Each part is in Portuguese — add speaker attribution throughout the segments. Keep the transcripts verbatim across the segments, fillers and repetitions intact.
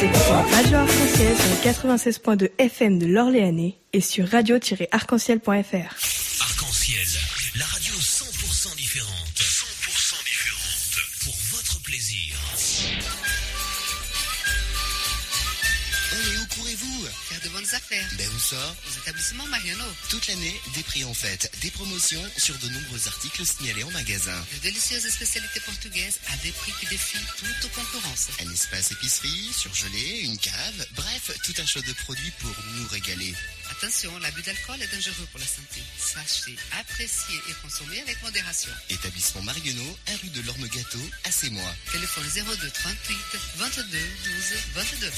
Speaker 1: écoutez Radio Arc-en-Ciel sur le quatre-vingt-seize point deux F M de l'Orléanais et sur radio tiret arc en ciel point f r.
Speaker 2: Arc-en-Ciel, la radio cent pour cent différente. cent pour cent différente. Pour votre plaisir.
Speaker 3: Oh, mais où courez-vous?
Speaker 4: Faire de bonnes affaires.
Speaker 3: Ben où ça?
Speaker 4: Aux établissements Mariano.
Speaker 3: Toute l'année, des prix en fête, des promotions sur de nombreux articles signalés en magasin.
Speaker 4: De délicieuses spécialités portugaises à des prix qui défient toute concurrence.
Speaker 3: Un espace épicerie, surgelé, une cave, bref, tout un choix de produits pour nous régaler.
Speaker 4: Attention, l'abus d'alcool est dangereux pour la santé. Sachez, apprécier et consommer avec modération.
Speaker 3: Établissement Marguenau, un rue de l'Orme Gâteau, à Sémois.
Speaker 4: Téléphone zéro deux trente-huit vingt-deux douze vingt-deux.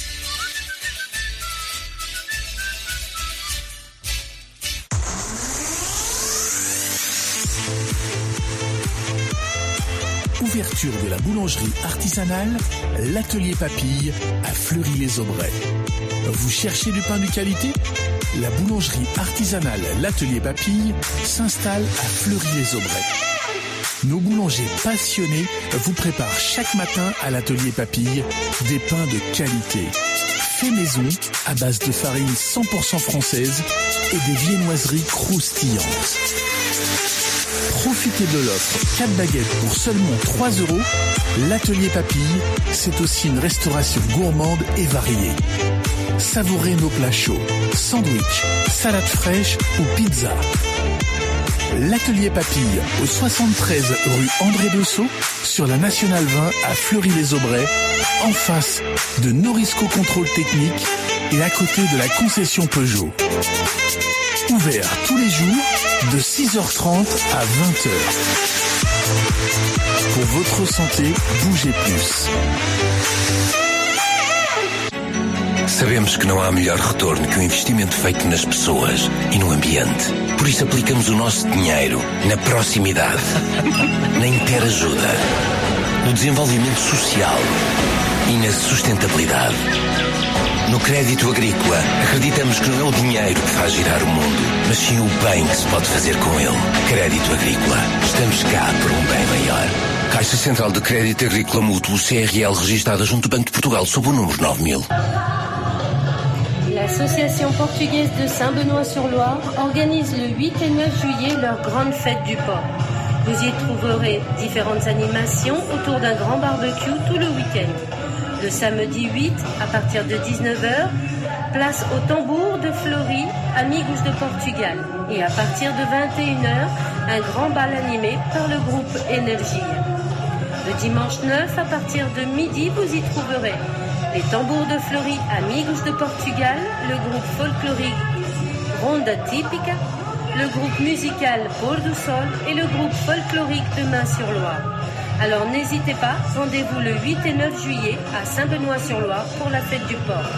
Speaker 5: Ouverture de la boulangerie artisanale, l'Atelier Papille à Fleury-les-Aubrais. Vous cherchez du pain de qualité? La boulangerie artisanale l'Atelier Papille s'installe à Fleury-les-Aubrais. Nos boulangers passionnés vous préparent chaque matin à l'Atelier Papille des pains de qualité. Fait maison à base de farine cent pour cent française et des viennoiseries croustillantes. Profitez de l'offre quatre baguettes pour seulement trois euros. L'Atelier Papille, c'est aussi une restauration gourmande et variée. Savourez nos plats chauds, sandwich, salade fraîche ou pizza. L'Atelier Papille, au soixante-treize rue André Dessau, sur la Nationale vingt à Fleury-les-Aubrais, en face de Norisco Contrôle Technique et à côté de la concession Peugeot. Ouvert tous les jours de six heures trente à vingt heures. Pour votre santé, bougez plus.
Speaker 2: Sabemos que não há melhor retorno que o investimento feito nas pessoas e no ambiente. Por isso aplicamos o nosso dinheiro na proximidade, na interajuda, no desenvolvimento social e na sustentabilidade. No crédito agrícola, acreditamos que não é o dinheiro que faz girar o mundo, mas sim o bem que se pode fazer com ele. Crédito agrícola. Estamos cá por um bem maior. Caixa Central de Crédito Agrícola Mútuo, C R L, registada junto do Banco de Portugal, sob o número nove mil.
Speaker 6: L'Association portugaise de Saint-Benoît-sur-Loire organise le huit et neuf juillet leur grande fête du porc. Vous y trouverez différentes animations autour d'un grand barbecue tout le week-end. Le samedi huit, à partir de dix-neuf heures, place au tambour de Fleury, Amigos de Portugal. Et à partir de vingt et une heures, un grand bal animé par le groupe Énergie. Le dimanche neuf, à partir de midi, vous y trouverez les tambours de Fleury, Amigos de Portugal, le groupe folklorique Ronda Típica, le groupe musical Pôr do Sol et le groupe folklorique de Main-sur-Loire. Alors n'hésitez pas, rendez-vous le huit et neuf juillet à Saint-Benoît-sur-Loire pour la fête du porc.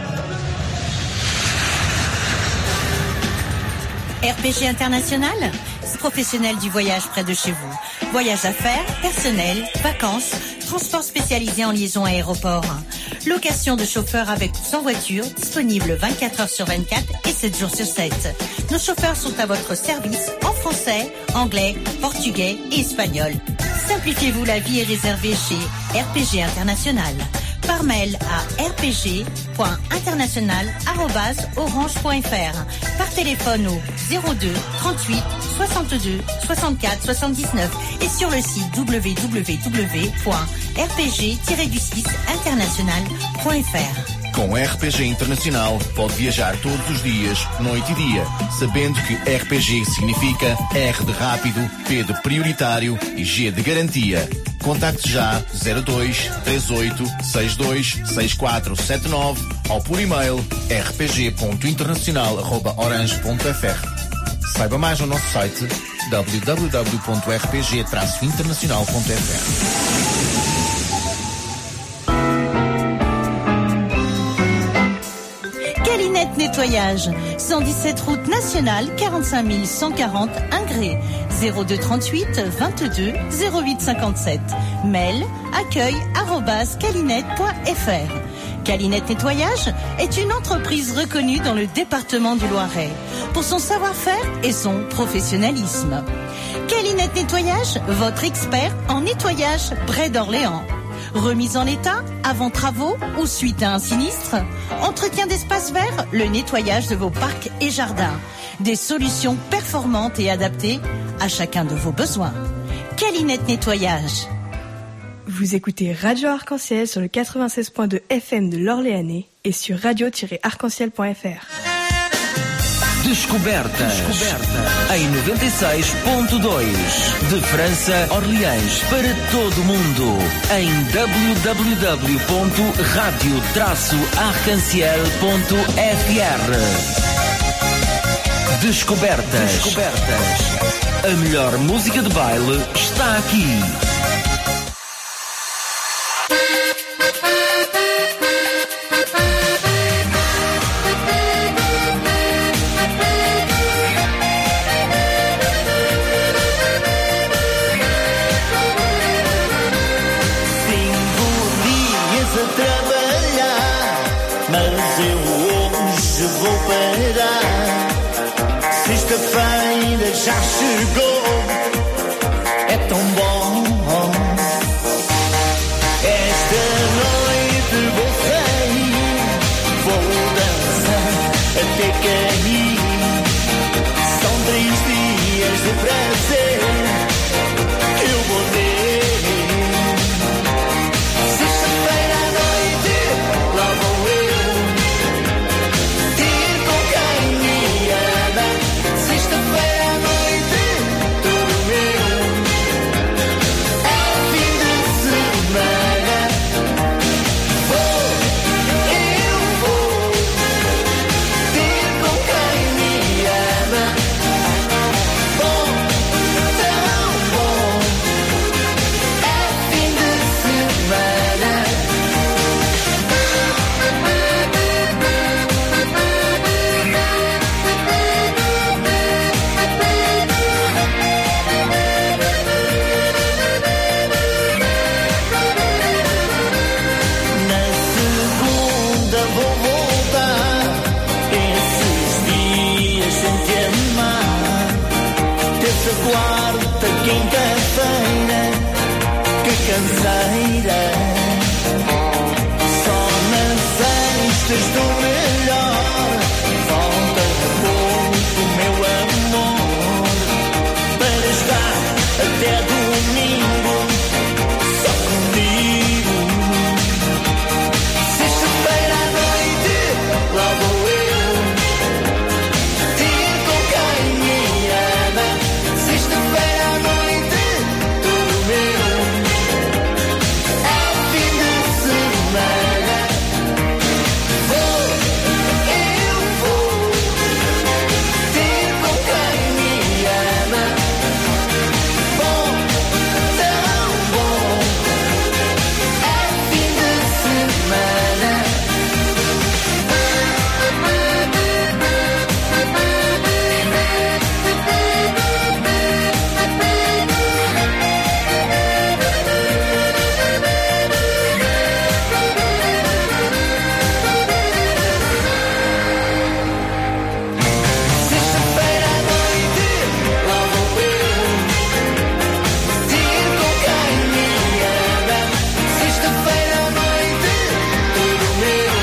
Speaker 7: R P G International, professionnel du voyage près de chez vous. Voyage d'affaires, personnel, vacances, transport spécialisé en liaison aéroport. Location de chauffeurs avec ou sans voiture, disponible vingt-quatre heures sur vingt-quatre et sept jours sur sept. Nos chauffeurs sont à votre service en français, anglais, portugais et espagnol. Simplifiez-vous la vie et réservez chez R P G International. Par mail à r p g point international arobase orange point f r. Par téléphone au zéro deux trente-huit soixante-deux soixante-quatre soixante-dix-neuf et sur le site w w w point r p g tiret du six international point f r.
Speaker 8: Com R P G Internacional pode viajar todos os dias, noite e dia, sabendo que R P G significa R de rápido, P de prioritário e G de garantia. Contacte já zero dois três oito seis dois seis quatro sete nove ou por e-mail r p g ponto internacional arroba orange ponto f r. Saiba mais no nosso site w w w ponto r p g traço internacional ponto f r.
Speaker 7: Calinette Nettoyage, cent dix-sept route nationale, quarante-cinq mille cent quarante Ingré, zéro deux trente-huit vingt-deux zéro huit cinquante-sept. Mail accueil arobase calinette point f r. Calinette Nettoyage est une entreprise reconnue dans le département du Loiret pour son savoir-faire et son professionnalisme. Calinette Nettoyage, votre expert en nettoyage près d'Orléans. Remise en état, avant travaux ou suite à un sinistre? Entretien d'espaces verts, le nettoyage de vos parcs et jardins. Des solutions performantes et adaptées à chacun de vos besoins. Calinette Nettoyage.
Speaker 1: Vous écoutez Radio Arc-en-Ciel sur le quatre-vingt-seize point deux F M de l'Orléanais et sur radio tiret arc-en-ciel point f r.
Speaker 2: Descobertas, Descobertas em noventa e seis ponto dois de França, Orleans, para todo o mundo em w w w ponto radio traço arc-en-ciel ponto f r. Descobertas. Descobertas. A melhor música de baile está aqui.
Speaker 9: Sexta-feira já chegou, é tão bom. Esta noite vou sair, vou dançar até cair. São três dias de prazer que eu vou ter. Sexta-feira à noite, lá vou eu ter com quem me ama. Sexta-feira à noite, tudo meu. É o fim de semana. Vou, eu vou ter com quem me ama. Bom, tão bom. É o fim de semana. Na segunda vou voltar, esses dias sem te amar. Terça, quarta, quinta-feira, que canseira. Só nas sextas do melhor, falta pouco, meu amor, para estar até domingo só comigo. Sexta-feira à noite, lá vou eu ter com quem me ama. Sexta-feira à noite, tudo meu. É o fim de semana. Vou, eu vou ter com quem me ama. Bom, tão bom. É o fim de semana. Sexta-feira à noite, lá vou eu ter com quem me ama. Sexta-feira à noite, tudo meu.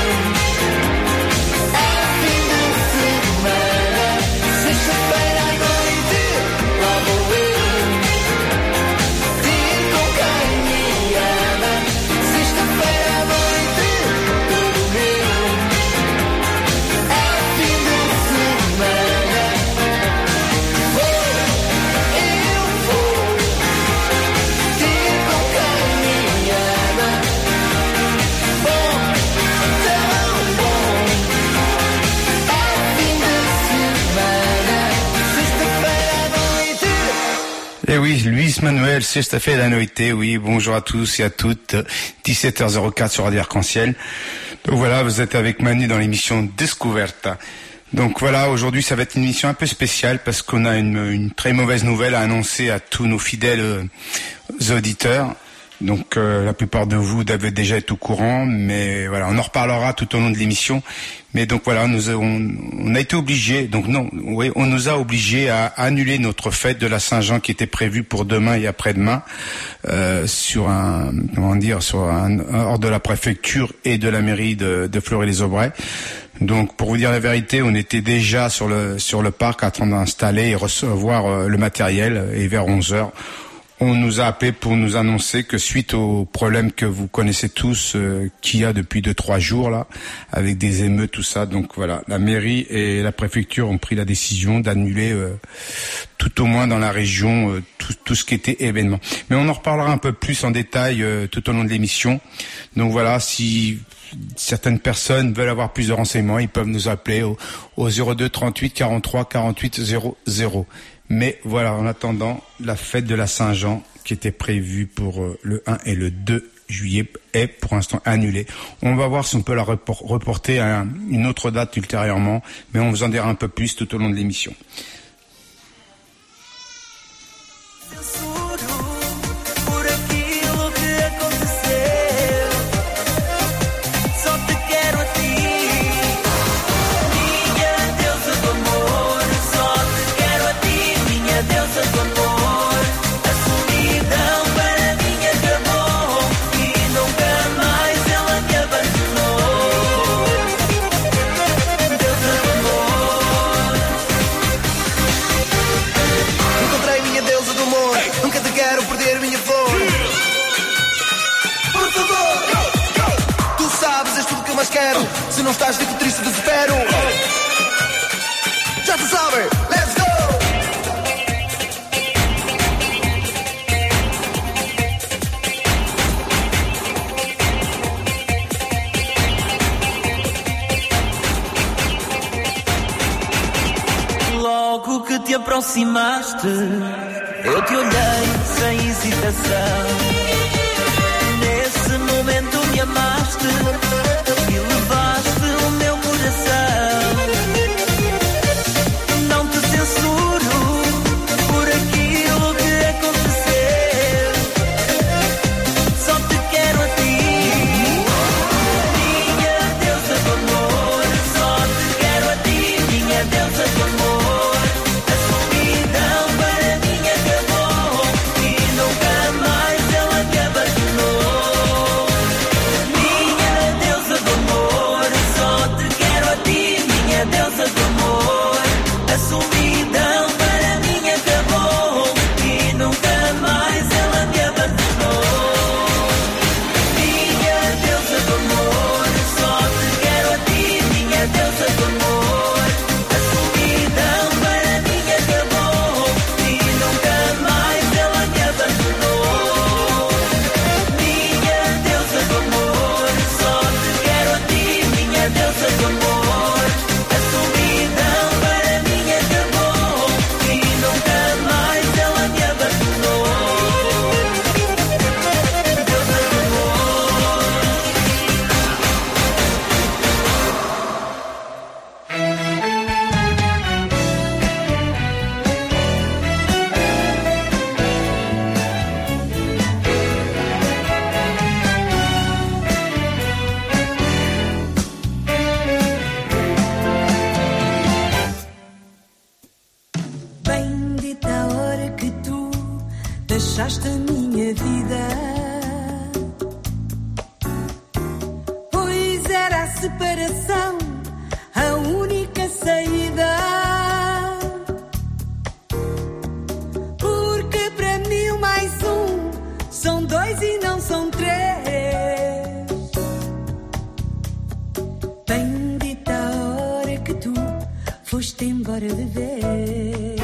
Speaker 9: É o fim de semana. Sexta-feira à noite, lá vou eu ter com quem me ama. Sexta-feira à noite, tudo meu. É o fim de semana. Vou, eu vou ter com quem me ama. Bom, tão bom. É o fim de semana. Sexta-feira à noite.
Speaker 10: Eh oui, Luis Manuel, sexta-feira à noite, oui, bonjour à tous et à toutes, dix-sept heures zéro quatre sur Radio Arc-en-Ciel. Donc voilà, vous êtes avec Manu dans l'émission Descoberta. Donc voilà, aujourd'hui ça va être une émission un peu spéciale parce qu'on a une, une très mauvaise nouvelle à annoncer à tous nos fidèles euh, auditeurs. Donc euh, la plupart de vous devez déjà être au courant, mais voilà, on en reparlera tout au long de l'émission. Mais donc voilà, nous on, on a été obligé, donc non, oui, on nous a obligés à annuler notre fête de la Saint-Jean qui était prévue pour demain et après-demain euh, sur un, comment dire, sur un, un ordre de la préfecture et de la mairie de, de Fleury-les-Aubrais. Donc pour vous dire la vérité, on était déjà sur le sur le parc en train d'installer et recevoir euh, le matériel, et vers onze heures, on nous a appelé pour nous annoncer que suite au problème que vous connaissez tous, euh, qu'il y a depuis deux trois jours là, avec des émeutes, tout ça, donc voilà, la mairie et la préfecture ont pris la décision d'annuler euh, tout au moins dans la région euh, tout, tout ce qui était événement. Mais on en reparlera un peu plus en détail euh, tout au long de l'émission. Donc voilà, si certaines personnes veulent avoir plus de renseignements, ils peuvent nous appeler au, au zéro deux trente-huit quarante-trois quarante-huit zéro zéro. Mais voilà, en attendant, la fête de la Saint-Jean qui était prévue pour euh, le un et le deux juillet est pour l'instant annulée. On va voir si on peut la repor- reporter à un, une autre date ultérieurement, mais on vous en dira un peu plus tout au long de l'émission.
Speaker 9: Quero, se não estás, fico triste, desespero. Já tu sabes, let's go!
Speaker 11: Logo que te aproximaste, eu te olhei sem hesitação. Nesse momento me amaste e levaste o meu coração. Não te censuro por aquilo que aconteceu, só te quero a ti, minha deusa do amor. Só te quero a ti, minha deusa do amor. A solidão para mim acabou e nunca mais ela me abandonou. Minha deusa do amor, só te quero a ti, minha deusa do amor. A solidão para mim acabou e nunca mais ela me abandonou. Minha deusa do amor, só te quero a ti, minha deusa do amor. A solidão para mim acabou e nunca mais ela me abandonou. Minha deusa do amor, só te quero a ti, minha deusa do amor. A solidão para mim acabou e nunca mais ela me abandonou. Deusa do amor.
Speaker 12: Bendita a hora que tu deixaste a minha vida, pois era a separação a única saída. Porque para mim o mais um são dois e não são três. Bendita a hora que tu foste embora de vez.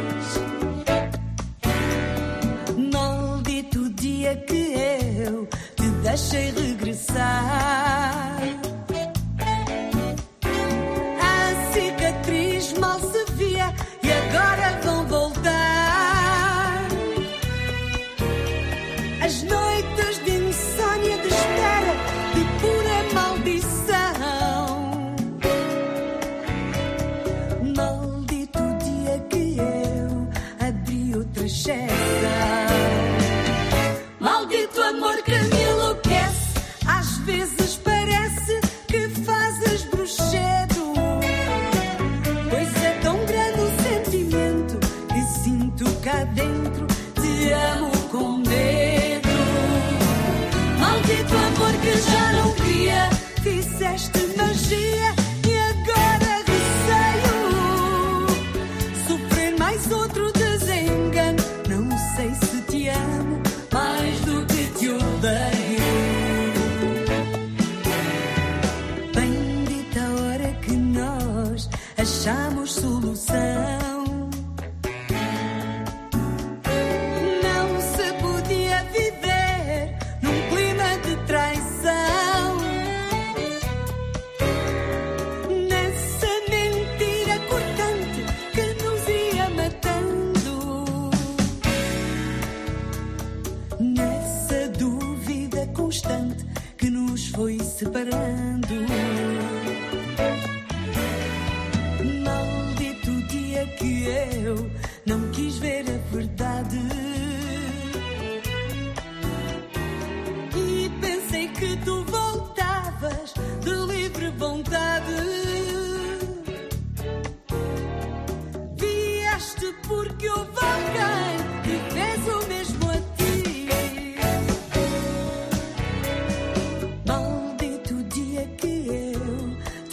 Speaker 12: Maldito o dia que eu te deixei regressar. A cicatriz mal se via e agora vão voltar. As noites de insônia, de espera, de pura maldição. Maldito o dia que eu abri outra exceção. Maldito amor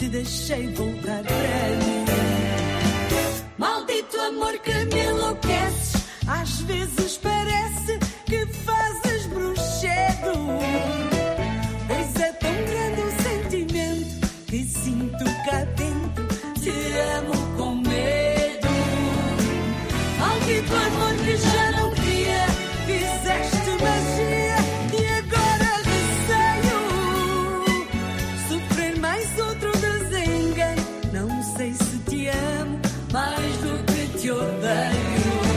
Speaker 12: deixei voltar para mim. Maldito amor que me enlouqueces, às vezes parece que fazes bruxedo. Pois é tão grande o sentimento que sinto cá dentro, te amo com medo. Maldito amor que já não queria, fizeste magia e agora receio sofrer mais outro desengano. Não sei se te amo mais do que te odeio.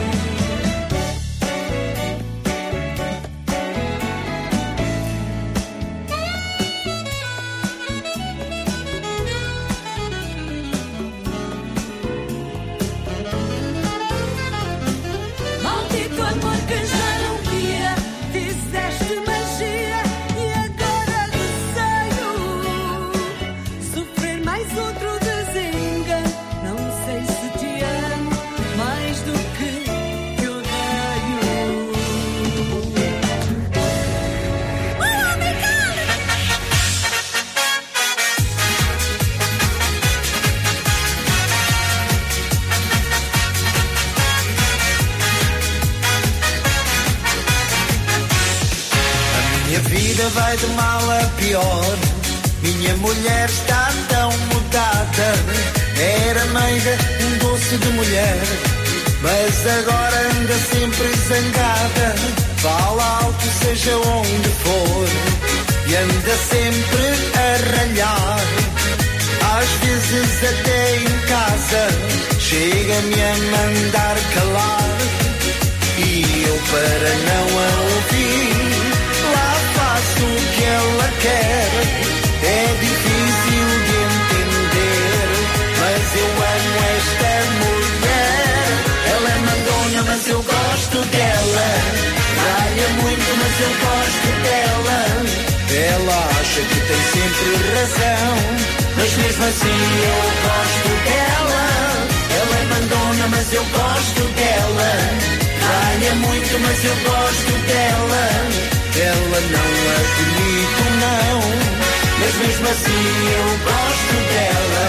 Speaker 12: Maldito amor que já não queria, fizeste magia e agora receio sofrer mais outro desengano. Não sei se te amo mais do que te odeio.
Speaker 9: Minha vida vai de mal a pior. Minha mulher está tão mudada. Era meiga, um doce de mulher, mas agora anda sempre zangada. Fala alto seja onde for e anda sempre a ralhar. Às vezes até em casa chega-me a mandar calar. E eu para não a ouvir lá faço o que ela quer. É difícil de entender, mas eu amo esta mulher. Ela é mandona, mas eu gosto dela. Ralha muito, mas eu gosto dela. Ela acha que tem sempre razão, mas mesmo assim eu gosto dela. Ela é mandona, mas eu gosto dela. Ralha muito, mas eu gosto dela. Ela não admito, não, mas mesmo assim eu gosto dela.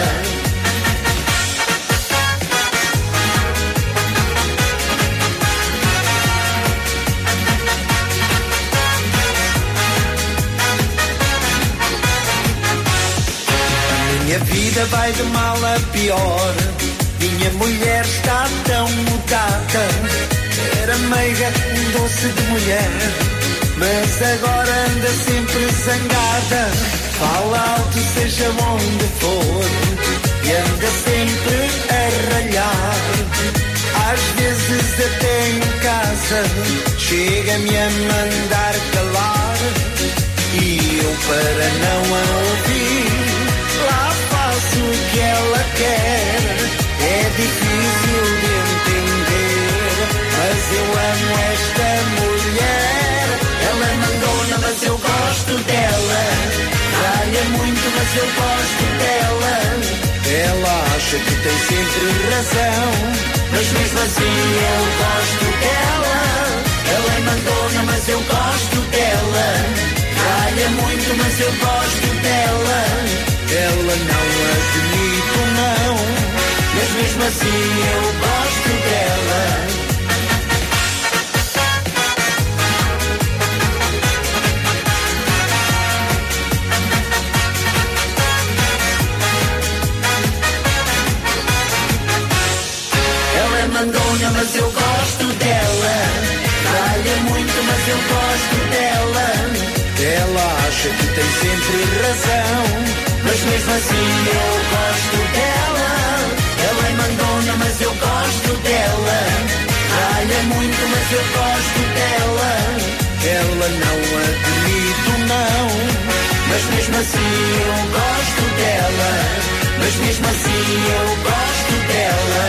Speaker 9: Minha vida vai de mal a pior. Minha mulher está tão mudada. Era meiga, um doce de mulher, mas agora anda sempre zangada. Fala alto seja onde for e anda sempre a ralhar. Às vezes até em casa chega-me a mandar calar. E eu para não a ouvir lá faço o que ela quer. É difícil de entender, mas eu amo esta mulher. Ela é mandona, mas eu gosto dela. Ralha muito, mas eu gosto dela. Ela acha que tem sempre razão, mas mesmo assim eu gosto dela. Ela é mandona, mas eu gosto dela. Ralha muito, mas eu gosto dela. Ela não admito, não, mas mesmo assim eu gosto dela. Mandona, mas eu gosto dela. Ralha muito, mas eu gosto dela. Ela acha que tem sempre razão, mas mesmo assim eu gosto dela. Ela é mandona, mas eu gosto dela. Ralha muito, mas eu gosto dela. Ela não admito, não, mas mesmo assim eu gosto dela. Mas mesmo assim eu gosto dela.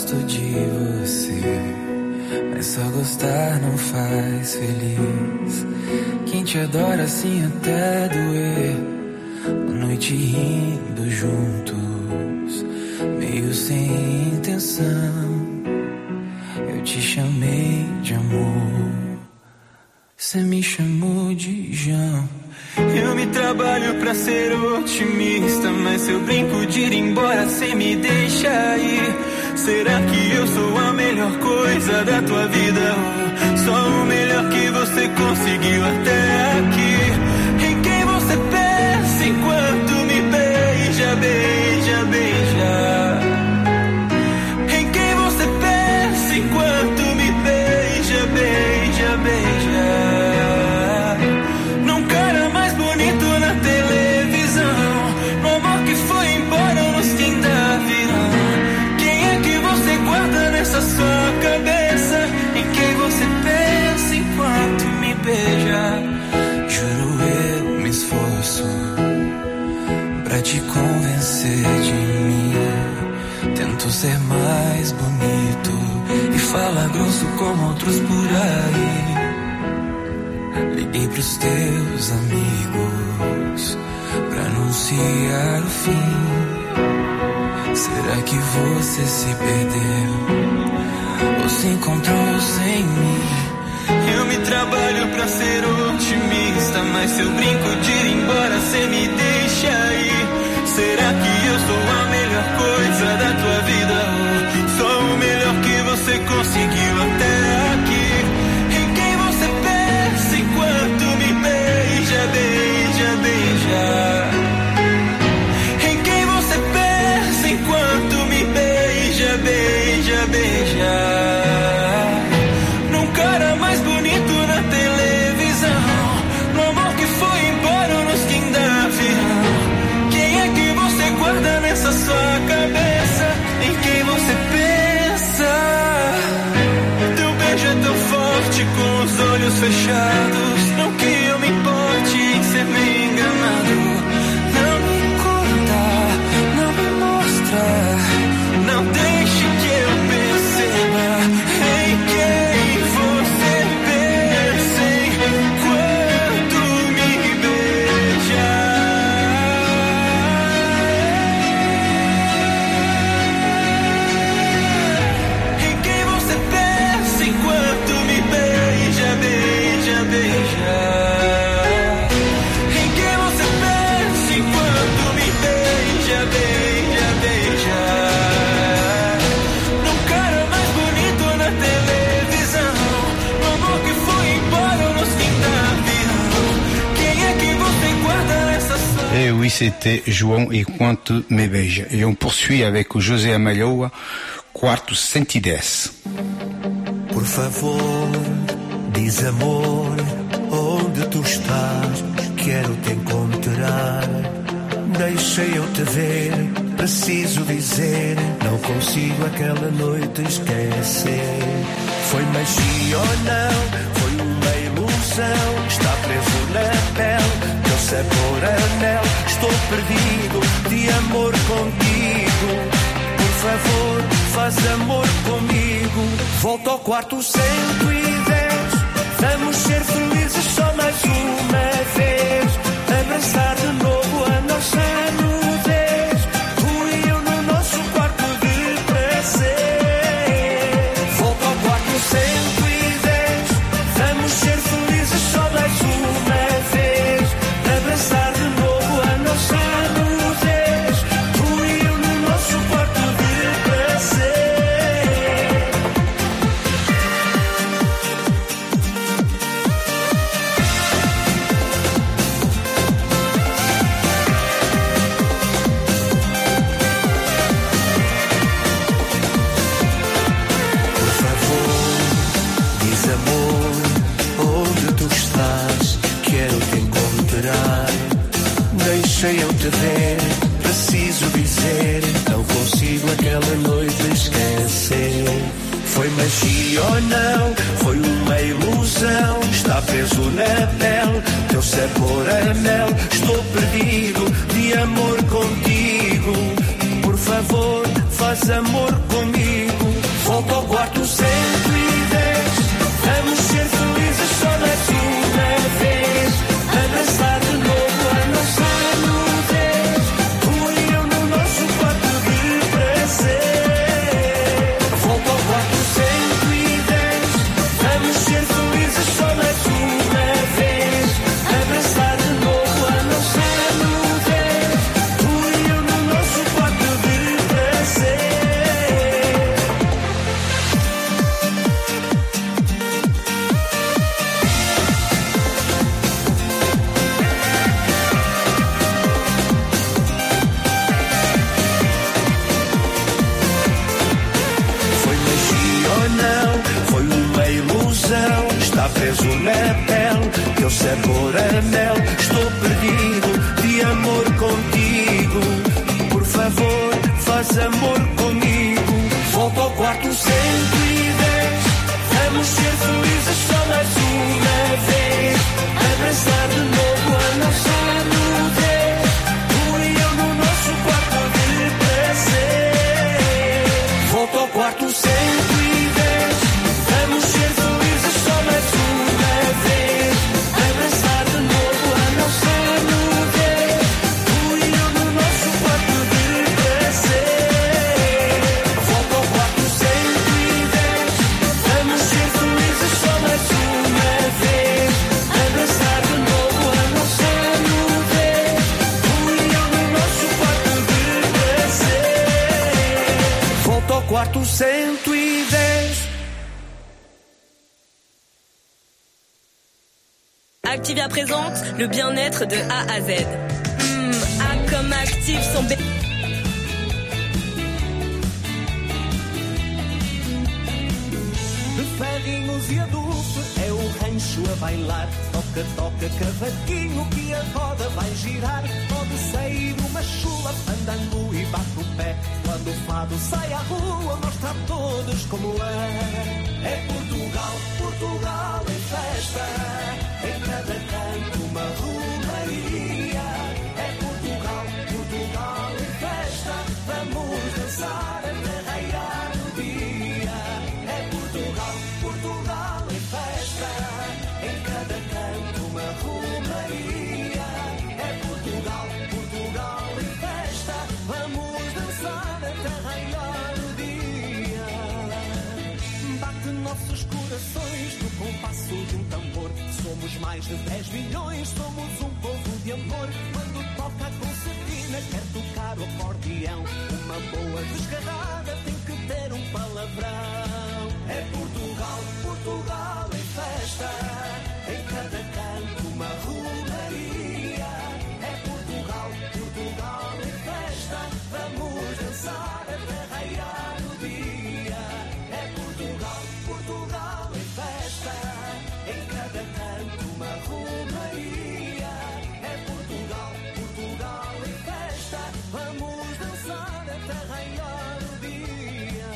Speaker 13: gosto de você, mas só gostar não faz feliz. Quem te adora assim até doer, uma noite rindo juntos, meio sem intenção. Eu te chamei de amor, cê me chamou de João. Eu me trabalho pra ser otimista, mas eu brinco de ir embora cê me deixa ir. Será que eu sou a melhor coisa da tua vida? Ou só o melhor que você conseguiu até aqui? Em quem você pensa enquanto me beija, beija, beija? Em quem você pensa enquanto me beija, beija, beija? Nessa sua cabeça, em quem você pensa enquanto me beija? Juro eu me esforço pra te convencer de mim. Tento ser mais bonito e falar grosso como outros por aí. Liguei pros teus amigos pra anunciar o fim. Será que você se perdeu ou se encontrou sem mim? Eu me trabalho pra ser otimista, mas se eu brinco de ir embora cê me deixa ir. Será que eu sou a melhor coisa da tua vida? Ou só o melhor que você conseguiu até aqui? Em quem você pensa enquanto me beija, beija, beija? Enquanto me beija, beija, beija, num cara mais bonito na televisão, no amor que foi embora nos quinze da avião. Quem é que você guarda nessa sua cabeça? Em quem você pensa? Teu beijo é tão forte com os olhos fechados. Não que eu me importe em ser meio enganado. Não deixe que eu perceba em quem você pensa enquanto me beija. Em quem você pensa enquanto me beija, beija, beija. Em quem você pensa enquanto me beija, beija, beija.
Speaker 10: Et oui, c'était João enquanto me beija. Et on poursuit avec José Amalhoa, quarto cento e dez.
Speaker 9: Por favor, diz amor, onde tu estás, quero te encontrar. Deixa eu te ver, preciso dizer, não consigo aquela noite esquecer. Foi magia ou não, foi uma ilusão, está preso na pele, teu sabor anel. Estou perdido de amor contigo, por favor, faz amor comigo. Volta ao quarto cento e dez, vamos ser felizes só mais uma vez. Abraçar de novo a nossa nudez, tu e eu no nosso quarto de prazer. Volta ao quarto cento e dez, vamos ser felizes só mais uma vez. Abraçar de novo a nossa nudez, tu e eu no nosso quarto de prazer. Deixa eu te ver, preciso dizer, não consigo aquela noite esquecer. Foi magia ou não, foi uma ilusão, está preso na pele, teu sabor anel. Estou perdido de amor contigo, por favor, faz amor comigo.
Speaker 11: quarto cento e dez. Vamos ser felizes só mais uma vez. Abraçar de novo a nossa nudez. Tu e eu no nosso quarto de prazer. Volta ao quarto cento e dez. Vamos ser felizes só mais uma vez. Abraçar de novo a nossa nudez. Tu e eu no nosso quarto de prazer. Volta ao quarto cento e dez. Vamos ser felizes só mais uma vez. Abraçar de novo a nossa nudez. Tu e eu no nosso quarto de prazer. Volta ao quarto cento e dez.
Speaker 14: Activia présente le bien-être de A à Z. Hmm, A comme active son bé...
Speaker 11: De ferrinhos e adubo é o rancho a bailar. Toca, toca, cavaquinho que a roda vai girar. Pode sair uma chula fandango e bate o pé. Quando o fado sai à rua mostra a todos como é. É Portugal, Portugal em festa. Em cada canto uma romaria. É Portugal, Portugal em festa. Vamos dançar até raiar o dia. É Portugal, Portugal em festa. Em cada canto uma romaria. É Portugal, Portugal em festa. Vamos dançar até raiar o dia. Bate nossos corações no compasso de um tambor. Somos mais de dez milhões, somos um povo de amor. Quando toca a concertina, quer tocar o acordeão. Uma boa desgarrada tem que ter um palavrão. É Portugal, Portugal em festa. Em cada canto uma romaria. É Portugal, Portugal em festa. Vamos dançar até raiar o dia. É Portugal, Portugal em festa. Em cada canto uma romaria. É Portugal, Portugal em festa. Vamos dançar até raiar o dia.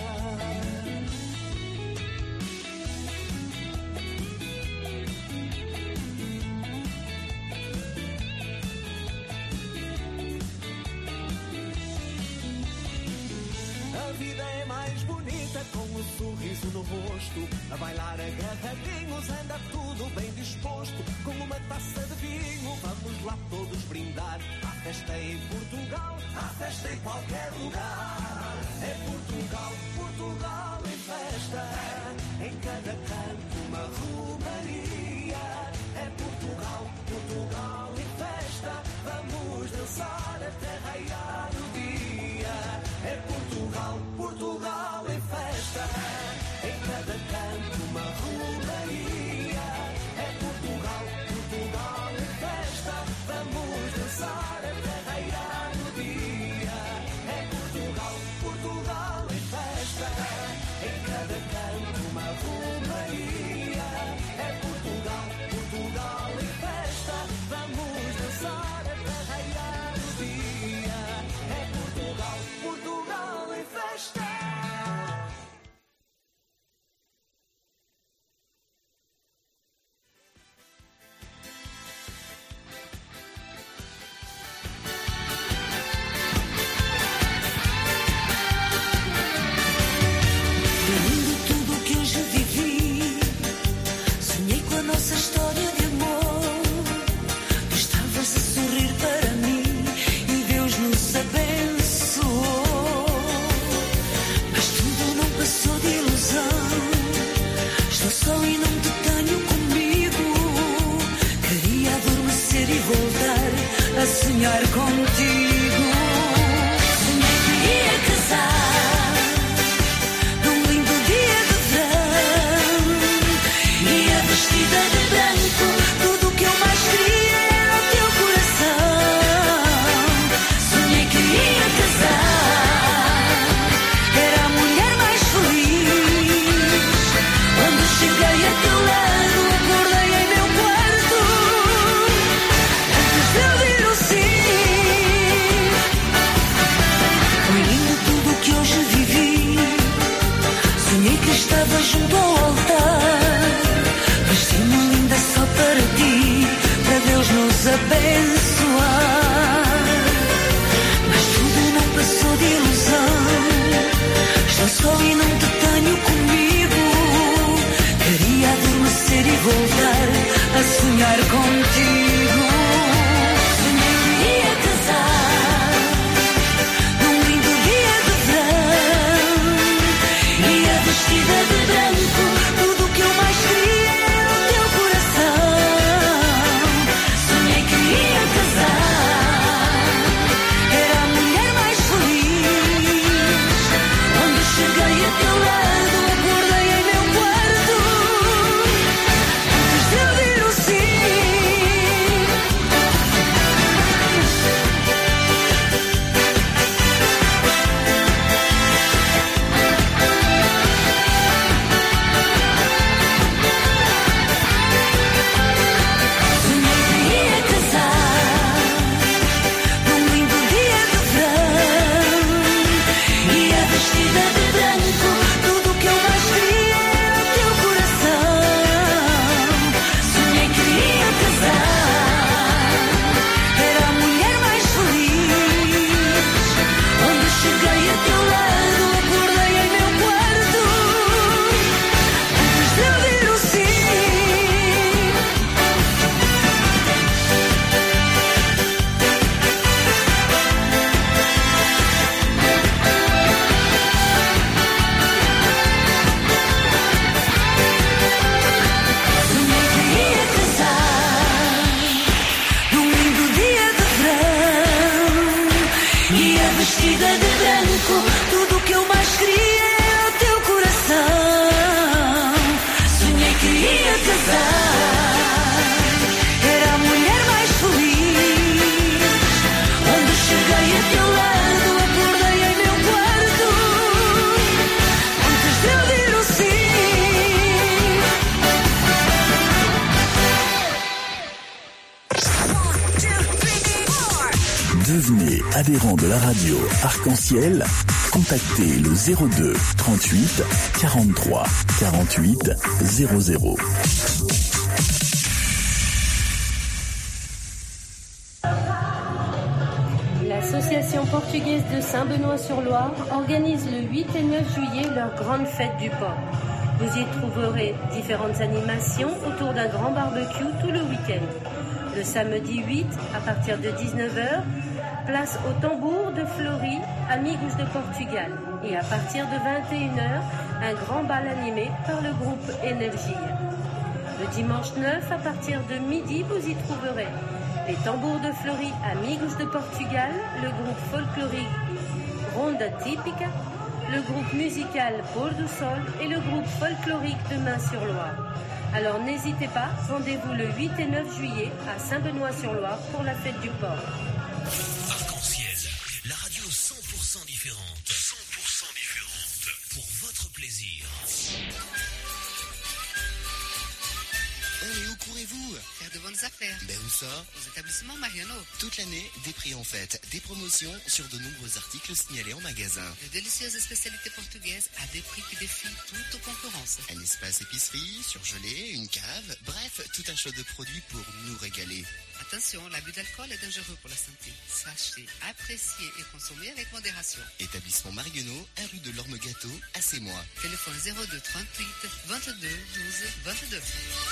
Speaker 11: A vida é mais bonita com um sorriso no rosto. A bailar agarradinhos, anda tudo bem disposto. Com uma taça de vinho, vamos lá todos brindar. Há festa em Portugal, há festa em qualquer lugar. É Portugal, Portugal em festa. Em cada canto uma romaria. É Portugal, Portugal em festa. Vamos dançar até raiar o dia. É Portugal, Portugal em festa. Em cada canto uma romaria. É Portugal, Portugal em festa. Vamos dançar até raiar o dia. É Portugal, Portugal em festa. Em cada canto uma romaria. É Portugal, Portugal em festa. Vamos dançar até raiar o dia. É Portugal, Portugal em festa.
Speaker 12: Lindo tudo que hoje vivi. Sonhei com a nossa história de amor. Estavas a sorrir para mim e Deus nos abençoou. Mas tudo não passou de ilusão. Estou só e não te tenho comigo. Queria adormecer e voltar a sonhar contigo. Sonhei que ia casar num lindo dia de verão. Ia vestida de branco. Tudo o que eu mais queria era o teu coração. Sonhei que ia casar. Era a mulher mais feliz. Quando cheguei a teu lado, acordei em meu quarto. Antes de eu vir o sim. Sonhei que estava junto ao altar, vesti-me linda só para ti, para Deus nos abençoar. Mas tudo não passou de ilusão, estou só e não te tenho comigo. Queria adormecer e voltar a sonhar contigo. Sonhei que ia casar num lindo dia de verão, ia vestida de branco, tudo o que eu mais queria era o teu coração. Sonhei que ia casar, era a mulher mais feliz. Quando cheguei a teu lado, acordei em meu quarto, antes de ouvir o sim. Sonhei que ia casar num lindo dia de verão, ia vestida de branco, tudo o que eu mais queria era o teu coração. Sonhei que ia casar, era a mulher mais feliz. Quando cheguei a teu lado, acordei em meu quarto, antes de ouvir o sim. Sonhei que ia casar num lindo dia de verão, ia vestida de branco, tudo o que eu mais queria era o teu coração. Sonhei que ia casar, era a mulher mais feliz. Quando cheguei a teu lado, acordei em meu quarto, antes de ouvir o sim.
Speaker 5: Devenez adhérent de la radio Arc-en-Ciel. Contactez le zéro deux trente-huit quarante-trois quarante-huit zéro zéro.
Speaker 6: L'association portugaise de Saint-Benoît-sur-Loire organise le huit et neuf juillet leur grande fête du porc. Vous y trouverez différentes animations autour d'un grand barbecue tout le week-end. Le samedi huit, à partir de dix-neuf heures, place au tambour de Fleury, Amigos de Portugal. Et à partir de vingt et une heures, un grand bal animé par le groupe Énergie. Le dimanche neuf, à partir de midi, vous y trouverez les tambours de Fleury, Amigos de Portugal, le groupe folklorique Ronda Típica, le groupe musical Pôr do Sol et le groupe folklorique de Main-sur-Loire. Alors n'hésitez pas, rendez-vous le huit et neuf juillet à Saint-Benoît-sur-Loire pour la fête du porc.
Speaker 2: Arc-en-ciel, la radio cent pour cent différente. cent pour cent différente. Pour votre plaisir.
Speaker 3: Oh, mais où courez-vous?
Speaker 4: Faire de bonnes affaires.
Speaker 3: Ben où ça?
Speaker 4: Aux établissements Mariano.
Speaker 3: Toute l'année, des prix en fête, des promotions sur de nombreux articles signalés en magasin.
Speaker 4: De délicieuses spécialités portugaises à des prix qui défient toute concurrence.
Speaker 3: Un espace épicerie, surgelé, une cave, bref, tout un choix de produits pour nous régaler.
Speaker 4: Attention, l'abus d'alcool est dangereux pour la santé. Sachez apprécier et consommer avec modération.
Speaker 3: Établissement Marguenot, un rue de l'Orme Gâteau, à Sémois.
Speaker 4: Téléphone zéro deux trente-huit vingt-deux douze vingt-deux.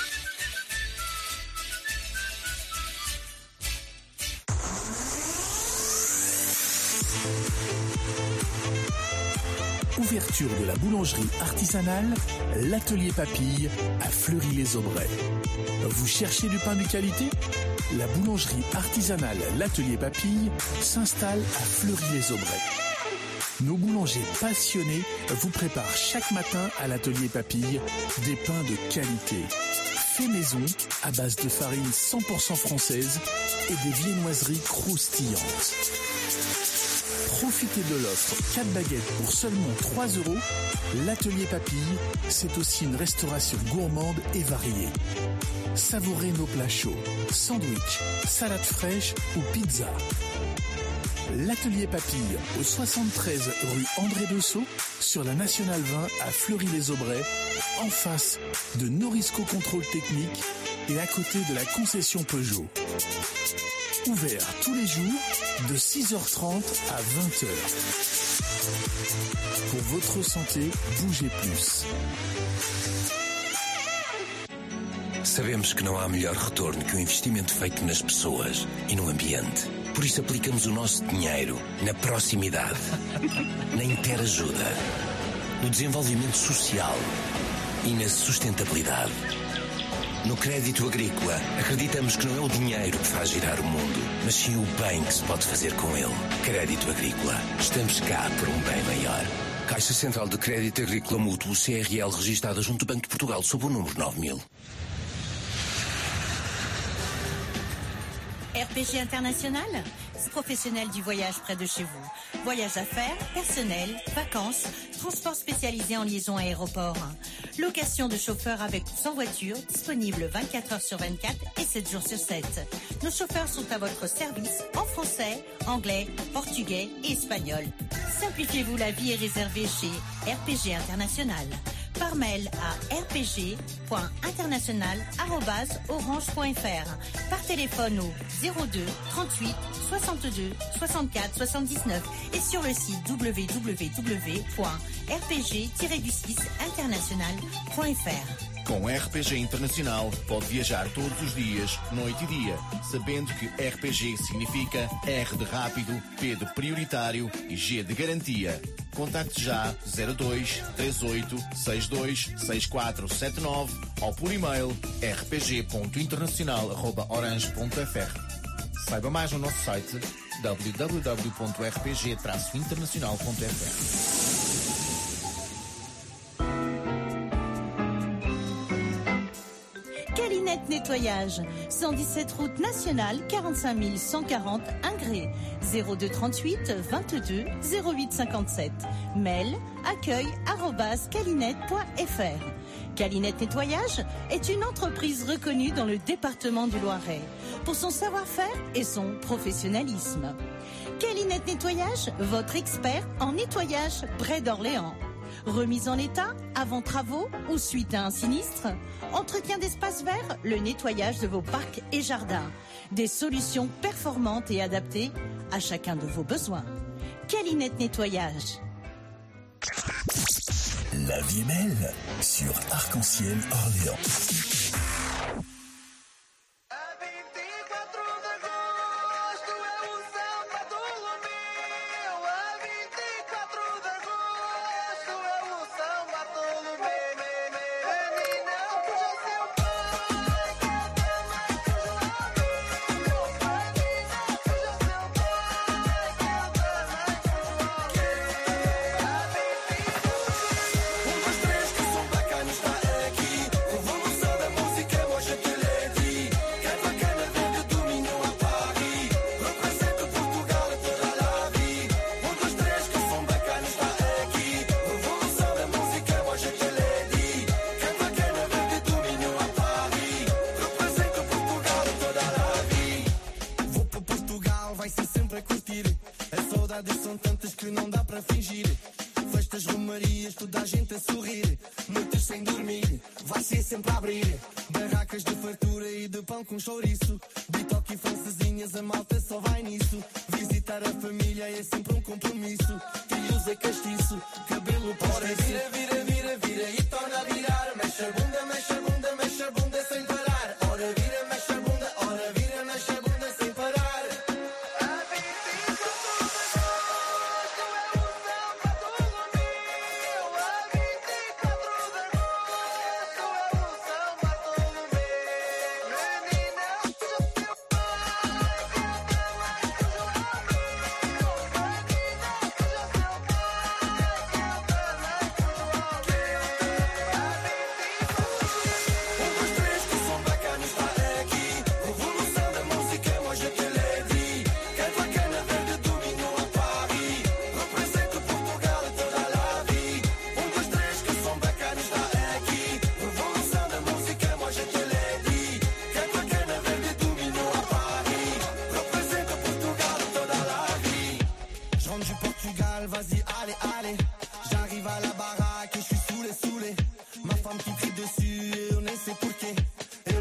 Speaker 5: Ouverture de la boulangerie artisanale, l'atelier Papille à Fleury-les-Aubrais. Vous cherchez du pain de qualité? La boulangerie artisanale l'atelier Papille s'installe à Fleury-les-Aubrais. Nos boulangers passionnés vous préparent chaque matin à l'atelier Papille des pains de qualité. Fait maison à base de farine cent pour cent française et des viennoiseries croustillantes. Profitez de l'offre quatre baguettes pour seulement trois euros. L'atelier Papille, c'est aussi une restauration gourmande et variée. Savourez nos plats chauds, sandwich, salade fraîche ou pizza. l'atelier Papille au soixante-treize rue André Dessau, sur la Nationale vingt à Fleury-les-Aubrais, en face de Norisco Contrôle Technique et à côté de la concession Peugeot. Ouvert tous les jours de six heures trente à vingt heures. Pour votre santé, bougez plus.
Speaker 2: Sabemos que não há melhor retorno que o investimento feito nas pessoas e no ambiente. Por isso aplicamos o nosso dinheiro na proximidade, na interajuda, no desenvolvimento social e na sustentabilidade. No crédito agrícola, acreditamos que não é o dinheiro que faz girar o mundo, mas sim o bem que se pode fazer com ele. Crédito agrícola. Estamos cá por um bem maior. Caixa Central de Crédito Agrícola Mútuo, C R L, registada junto do Banco de Portugal, sob o número nove mil.
Speaker 7: R P G International, professionnel du voyage près de chez vous. Voyage affaires, personnel, vacances, transport spécialisé en liaison aéroport. Location de chauffeurs avec ou sans voiture, disponible vingt-quatre heures sur vingt-quatre et sept jours sur sept. Nos chauffeurs sont à votre service en français, anglais, portugais et espagnol. Simplifiez-vous la vie et réservez chez R P G International. Par mail à r p g point international arobase orange point f r. Par téléphone au zéro deux trente-huit soixante-deux soixante-quatre soixante-dix-neuf et sur le site w w w point r p g tiret du six international point f r.
Speaker 8: Com R P G Internacional pode viajar todos os dias, noite e dia, sabendo que R P G significa R de rápido, P de prioritário e G de garantia. Contacte já zero dois três oito seis dois seis quatro sete nove ou por e-mail r p g ponto internacional arroba orange ponto f r. Saiba mais no nosso site w w w ponto r p g traço internacional ponto f r.
Speaker 7: Calinette Nettoyage, cent dix-sept route nationale, quarante-cinq mille cent quarante Ingré, zéro deux trente-huit vingt-deux zéro huit cinquante-sept. Mail accueil arobase calinette point f r. Calinette Nettoyage est une entreprise reconnue dans le département du Loiret pour son savoir-faire et son professionnalisme. Calinette Nettoyage, votre expert en nettoyage près d'Orléans. Remise en état, avant travaux ou suite à un sinistre, entretien d'espaces verts, le nettoyage de vos parcs et jardins. Des solutions performantes et adaptées à chacun de vos besoins. Calinette Nettoyage.
Speaker 5: La vie est belle sur Arc-en-Ciel Orléans.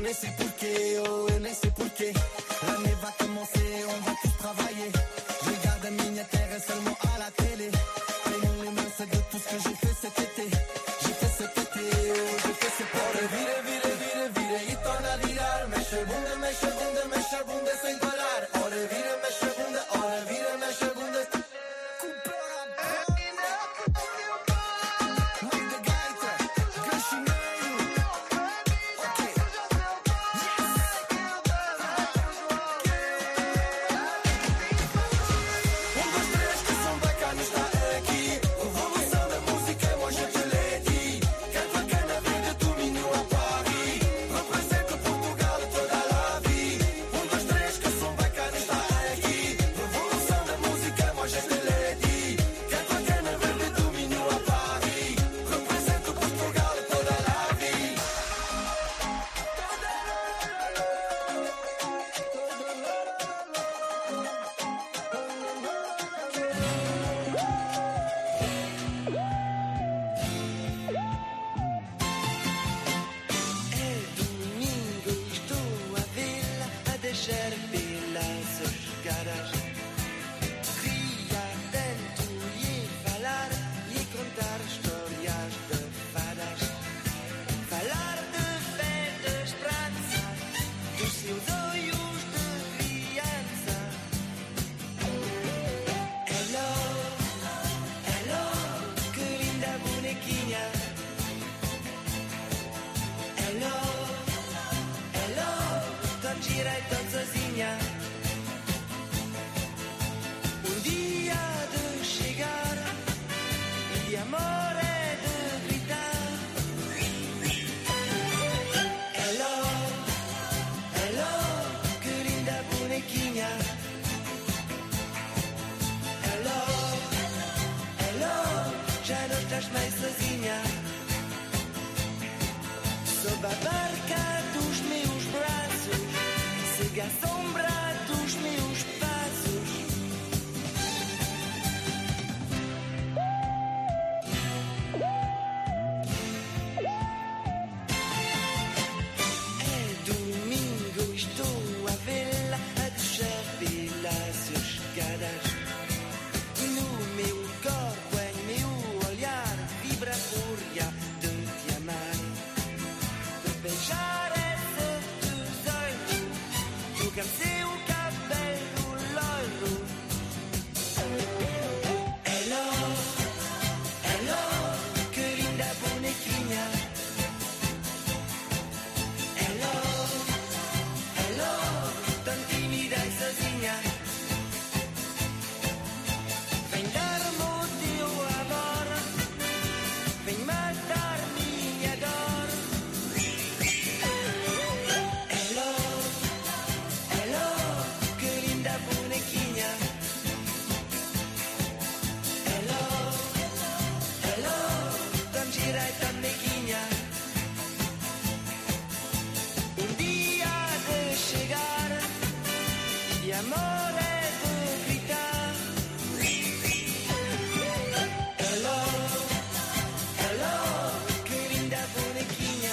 Speaker 9: nem sei porquê, oh, eu nem sei porquê. L'année va commencer, on va tous travailler. Je regarde a minha terra seulement à la télé. Tenho lembrança de tout ce que j'ai fait cet été. J'ai fait cet été, oh, j'ai fait cet été. Ora vira, vira, vira, vira e torna a virar. Mexe a bunda, mexe a bunda, mexe a bunda sem parar. Ora vira, mexe a bunda, ora vira, mexe a bunda.
Speaker 11: Sob a barca dos meus braços, siga a sombra dos meus passos. É domingo, estou a vê-la a descer pelas escadas. No meu corpo, em meu olhar, vibra a fúria de te amar. Beijar esse tesouro, tocar seu cabelo loiro. Hello, hello, que linda bonequinha. Hello, hello, tão tímida e sozinha. Vem dar-me o teu amor, vem matar minha dor. Direita neguinha, um dia de chegar e amor é de gritar. Hello, hello, que linda bonequinha.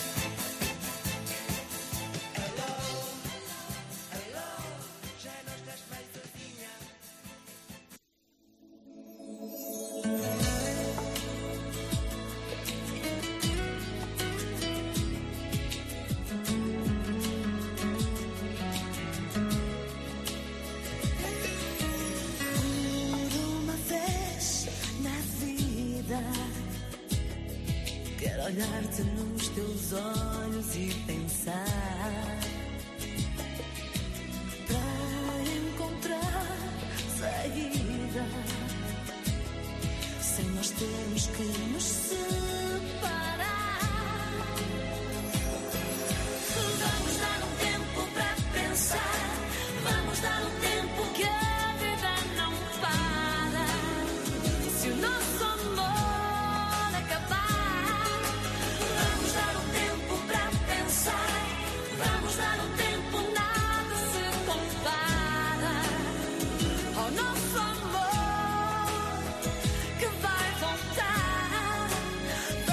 Speaker 11: Hello, hello, já não estás mais sozinha.
Speaker 12: Quero olhar-te nos teus olhos e pensar pra encontrar saída, sem nós termos que nos separar. Vamos dar um tempo pra pensar, vamos dar um tempo que a vida não para. Se o nosso amor acabar, vamos dar um tempo, nada se compara ao nosso amor que vai voltar.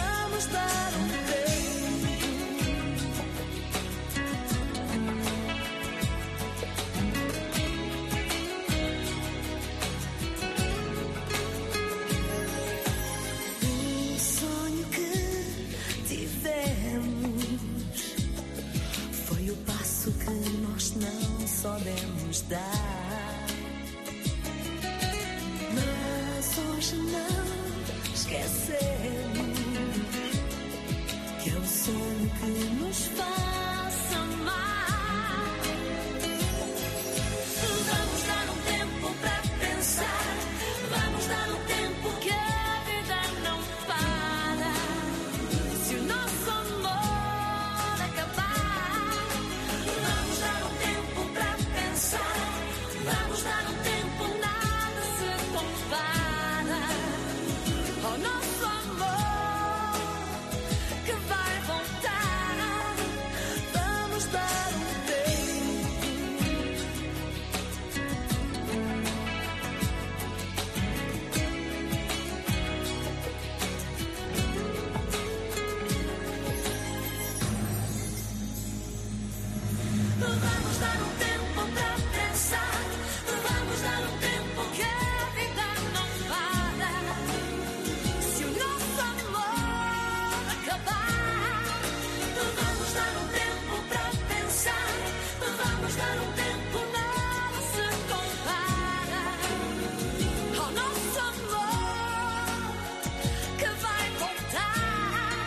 Speaker 11: nos dar. Mas hoje não esquecemos que é o sonho que nos faz amar. Vamos dar um tempo para pensar, vamos dar um tempo que a vida não para. Se o nosso amor acabar, vamos dar um tempo para pensar, vamos dar um tempo, nada se compara ao nosso amor que vai voltar. Vamos dar um tempo. Vamos dar um tempo pra pensar, vamos dar um tempo que a vida não para. Se o nosso amor acabar, vamos dar um tempo pra pensar, vamos dar um tempo, nada se compara ao nosso amor que vai voltar.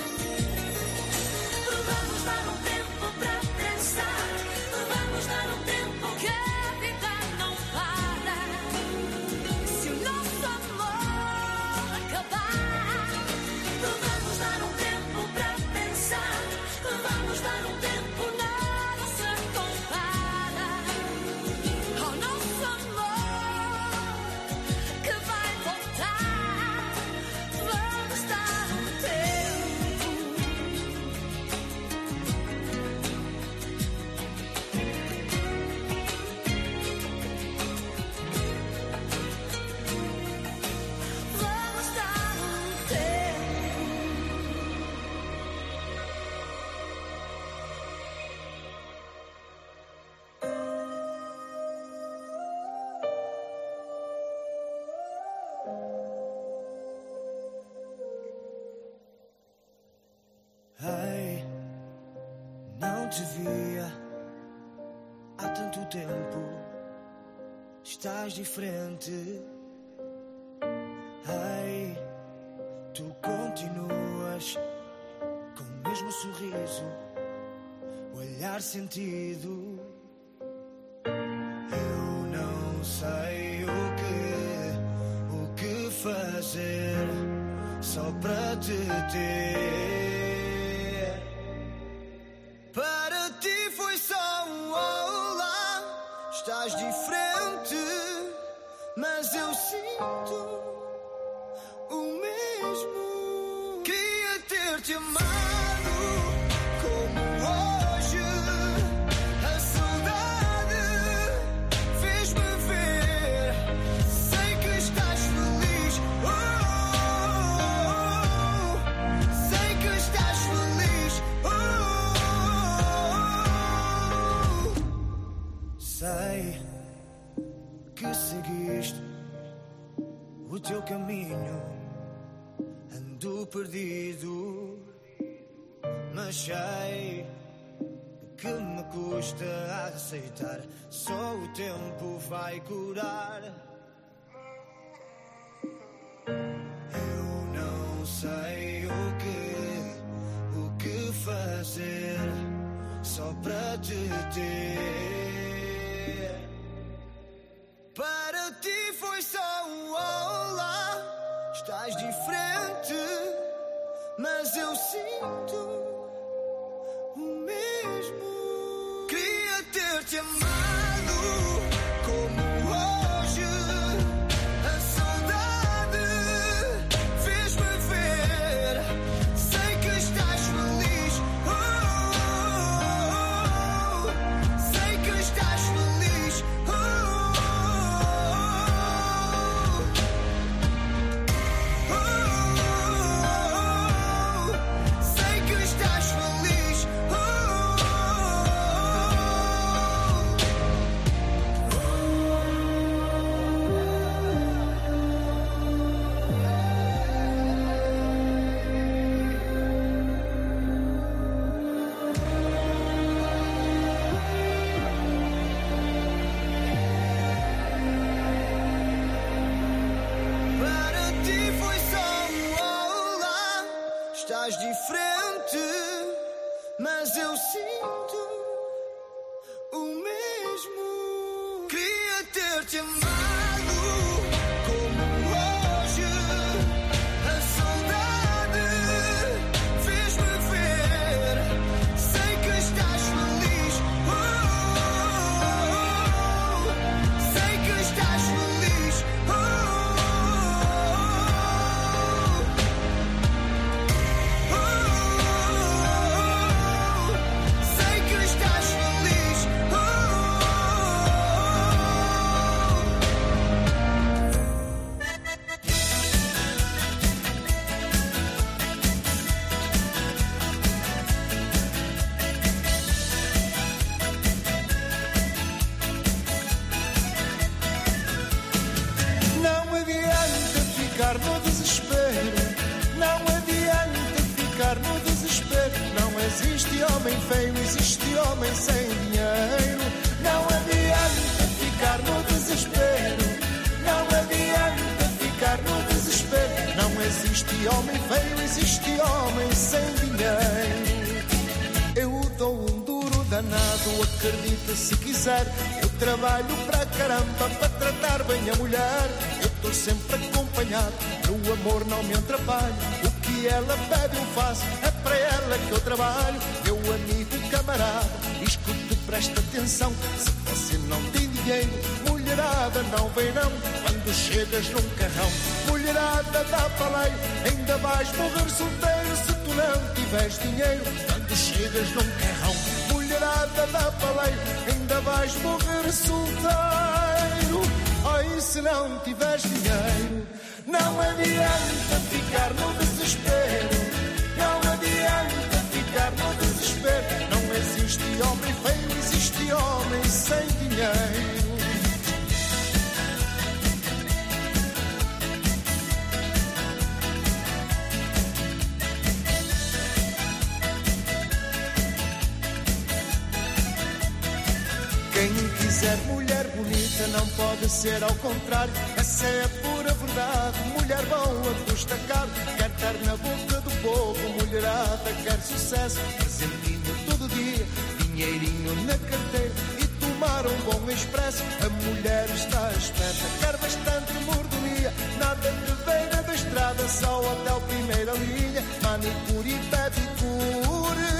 Speaker 11: Vamos dar um tempo pra pensar, vamos dar um tempo que a vida não para. Se o nosso amor acabar, vamos dar um tempo pra pensar, vamos dar um tempo, nada se compara ao nosso amor que vai voltar. Vamos dar um tempo. Vamos dar um tempo.
Speaker 9: Ai, não te via há tanto tempo. Estás diferente. Ai, tu continuas com o mesmo sorriso, olhar sentido. Eu não sei o que, o que fazer só para te ter. Para ti foi só um olá. Estás diferente, mas eu sinto o mesmo. Queria ter-te amado como hoje. A saudade fez-me ver. Sei que estás feliz. Oh, sei que estás feliz. Oh, sei que seguiste o teu caminho. Ando perdido, mas sei que me custa aceitar. Só o tempo vai curar. Eu não sei o que, o que fazer só para te ter. Para ti foi só um olá. Estás diferente, mas eu sinto o mesmo. Queria ter-te amado como hoje. A saudade fez-me ver. Sei que estás feliz. Oh, sei que estás feliz. Oh, sei mas eu sinto o mesmo. Queria ter-te amado como hoje. A saudade fez-me ver. Sei que estás feliz. Oh, oh, oh. Sei que estás feliz. Oh, oh, oh. Sei que estás feliz. Oh, oh. Não adianta ficar no desespero. Não adianta ficar no desespero. Não existe homem feio, existe homem sem dinheiro. Não adianta ficar no desespero. Não adianta ficar no desespero. Não existe homem feio, existe homem sem dinheiro. Eu dou um duro danado, acredita se quiser. Eu trabalho pra caramba para tratar bem a mulher. Eu tô sempre acompanhado, no amor não me atrapalho. O que ela pede eu faço, é para ela que eu trabalho. Meu amigo camarada, escute, presta atenção. Se você não tem dinheiro, mulherada não vem não. Quando chegas num carrão, mulherada dá paleio. Ainda vais morrer solteiro se tu não tiveres dinheiro. Quando chegas num carrão, mulherada dá paleio. Ainda vais morrer solteiro. Ai, se não tiveres dinheiro, não adianta ficar no desespero. Não adianta ficar no desespero. Não existe homem feio, existe homem sem dinheiro. Quem quiser mulher bonita não pode ser ao contrário. Essa é a pura verdade. Mulher boa custa caro. Quer estar na boca do povo. Mulherada quer sucesso. Presentinho todo dia, dinheirinho na carteira e tomar um bom expresso. A mulher está esperta, quer bastante mordomia. Nada de beira da estrada, só hotel primeira linha. Manicure e pedicure.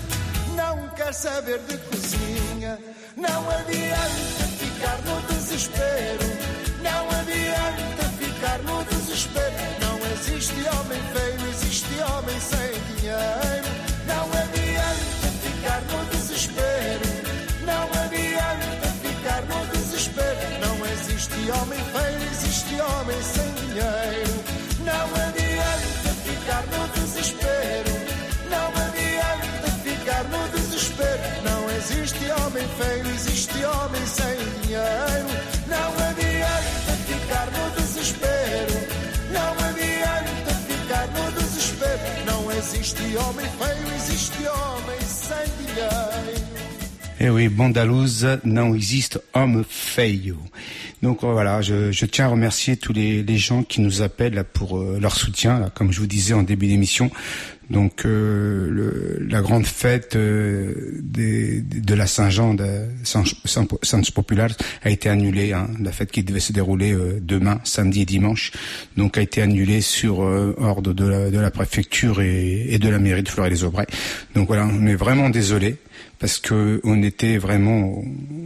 Speaker 9: Não quer saber de cozinha. Não adianta ficar no desespero. Não adianta ficar no desespero. Não existe homem feio, existe homem sem dinheiro. Não adianta ficar no desespero. Não adianta ficar no desespero. Não existe homem feio, existe homem sem dinheiro. Não adianta ficar no desespero. Não adianta ficar no desespero. Não existe homem feio, existe homem sem dinheiro. Não adianta ficar no desespero. Não adianta ficar no desespero. Não existe homem feio, existe homem sem dinheiro.
Speaker 10: Eh oui, Bandalouse, non existe homme feio. Donc voilà, je, je tiens à remercier tous les, les gens qui nous appellent là, pour euh, leur soutien, là, comme je vous disais en début d'émission. Donc euh, le, la grande fête euh, des, de la Saint-Jean, de Santos Populares, a été annulée. Hein, la fête qui devait se dérouler euh, demain, samedi et dimanche, donc a été annulée sur euh, ordre de la, de la préfecture et, et de la mairie de Fleury-les-Aubrais. Donc voilà, on est vraiment désolé parce que on était vraiment...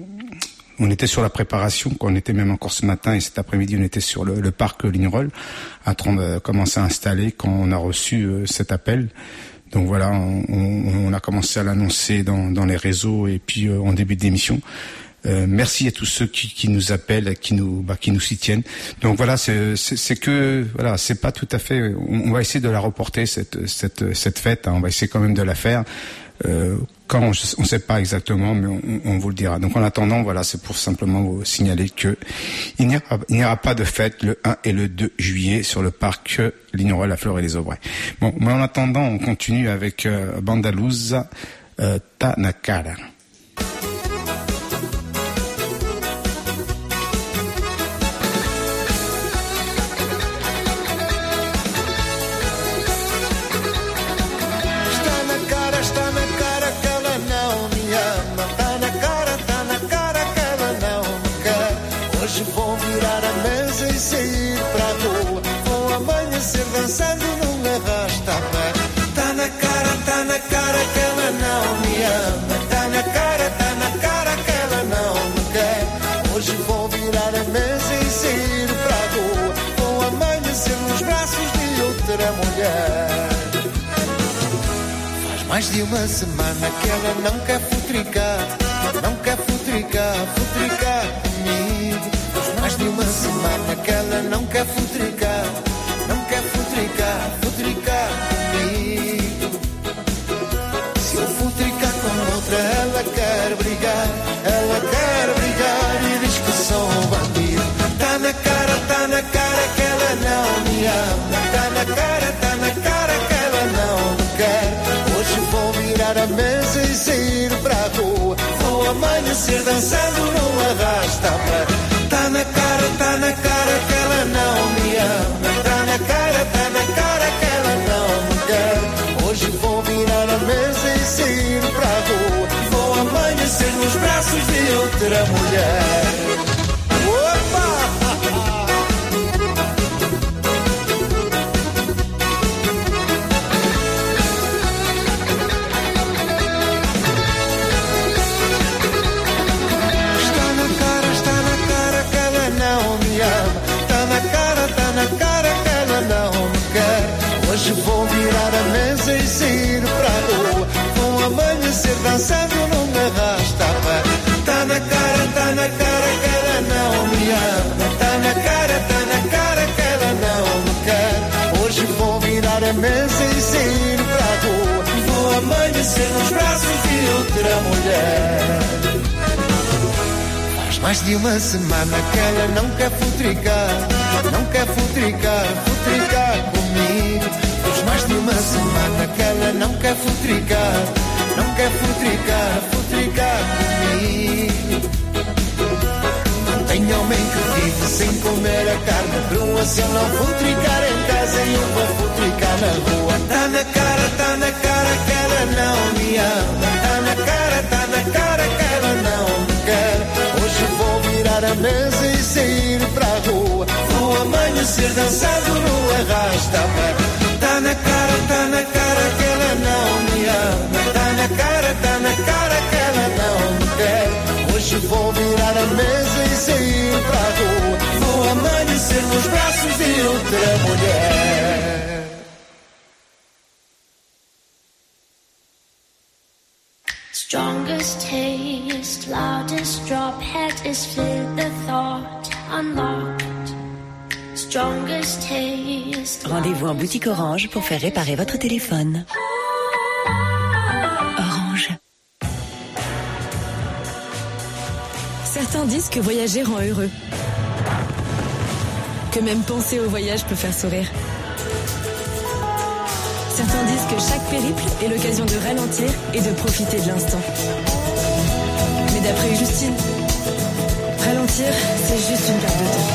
Speaker 10: On était sur la préparation, on était même encore ce matin et cet après-midi, on était sur le, le parc Lignerolles, à train de commencer à installer quand on a reçu euh, cet appel. Donc voilà, on, on, on a commencé à l'annoncer dans, dans les réseaux et puis euh, en début d'émission. Euh, merci à tous ceux qui, qui nous appellent, qui nous, bah, qui nous soutiennent. Donc voilà, c'est, c'est, c'est que, voilà, c'est pas tout à fait. On, on va essayer de la reporter cette, cette, cette fête. Hein, on va essayer quand même de la faire. Euh, quand on ne sait pas exactement, mais on, on vous le dira. Donc en attendant, voilà, c'est pour simplement vous signaler que il n'y aura, il n'y aura pas de fête le un et le deux juillet sur le parc Lignerolles à Fleury-les-Aubrais. Bon, mais en attendant, on continue avec euh, Bandalouse, euh, Tanakara.
Speaker 9: Está na cara, sair para a rua. Vou amanhecer dançando num arrasta-pé. Tá na cara, tá na cara que ela não me ama. Tá na cara, tá na cara que ela não me quer. Hoje vou virar a mesa e sair para a rua. Vou amanhecer nos braços de outra mulher. Faz mais de uma semana que ela não quer futricar. Não quer futricar, futricar comigo. Faz mais de uma semana que ela não quer futricar. Não quer futricar, futricar comigo. Se eu futricar com outra, ela quer brigar. Ela quer brigar e diz que sou um bandido. Tá na cara, tá na cara que ela não me ama. Tá na cara, tá na cara que ela não me quer. Hoje vou virar a mesa e sair para a rua. Vou amanhecer dançando no arrasta-pé. Tá na cara, tá na cara que ela não me ama. Tá na cara, tá na cara que ela não me quer. Hoje vou virar a mesa e sair para a rua. Vou amanhecer nos braços de outra mulher. Opa! Hoje vou virar a mesa e sair para a rua. Vou amanhecer dançando num arrasta-pé. Tá na cara, tá na cara que ela não me ama. Tá na cara, tá na cara que ela não me quer. Hoje vou virar a mesa e sair para a rua. Vou amanhecer nos braços de outra mulher. Faz mais de uma semana que ela não quer futricar. Não quer futricar, futricar comigo. Faz mais de uma semana que ela não quer futricar. Não quer futricar, futricar comigo. Não tem homem que vive sem comer a carne crua. Se eu não futricar em casa, eu vou futricar na rua. Tá na cara, tá na cara que ela não me ama. Tá na cara, tá na cara que ela não me quer. Hoje vou virar a mesa e sair para a rua. Vou amanhecer dançando no arrasta-pé. Tá na cara, tá na cara que ela não me ama. Tá na cara, tá na cara que ela não me quer. Hoje vou virar a mesa e sair para a rua. Vou amanhecer nos braços de outra mulher.
Speaker 15: Strongest taste, loudest drop, head is filled, the thought unlocked. Strongest taste.
Speaker 16: Rendez-vous en boutique Orange pour faire réparer votre téléphone. Orange.
Speaker 14: Certains disent que voyager rend heureux. Que même penser au voyage peut faire sourire. Certains disent que chaque périple est l'occasion de ralentir et de profiter de l'instant. Mais d'après Justine, ralentir, c'est juste une perte de temps.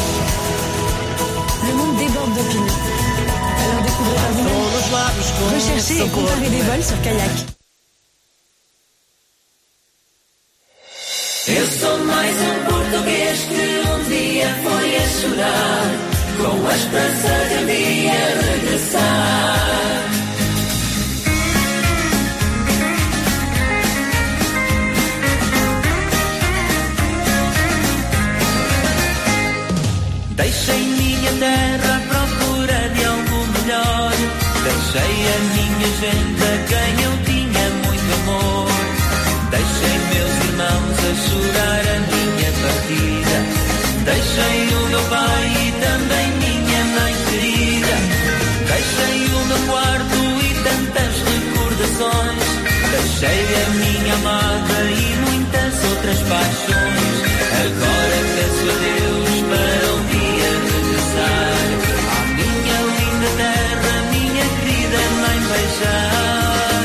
Speaker 14: Le monde déborde d'opinions. Alors découvrez par vous-même. Recherchez et comparez des vols sur Kayak.
Speaker 11: Eu sou mais um português que um dia foi a chorar, com a esperança de um dia regressar. Deixei minha terra à procura de algo melhor. Deixei a minha gente a quem eu tinha muito amor. Deixei meus irmãos a chorar a minha partida. Deixei o meu pai e também minha mãe querida. Deixei o meu quarto e tantas recordações. Deixei a minha amada e muitas outras paixões. Agora peço a Deus para um dia regressar à minha linda terra, minha querida mãe beijar.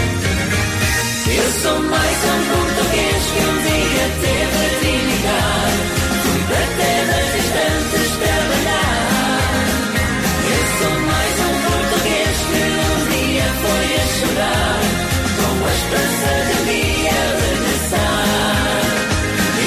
Speaker 11: Eu sou mais um português que um dia teve de emigrar. Fui para terras distantes trabalhar. Eu sou mais um português que um dia foi a chorar, com a esperança de um dia regressar.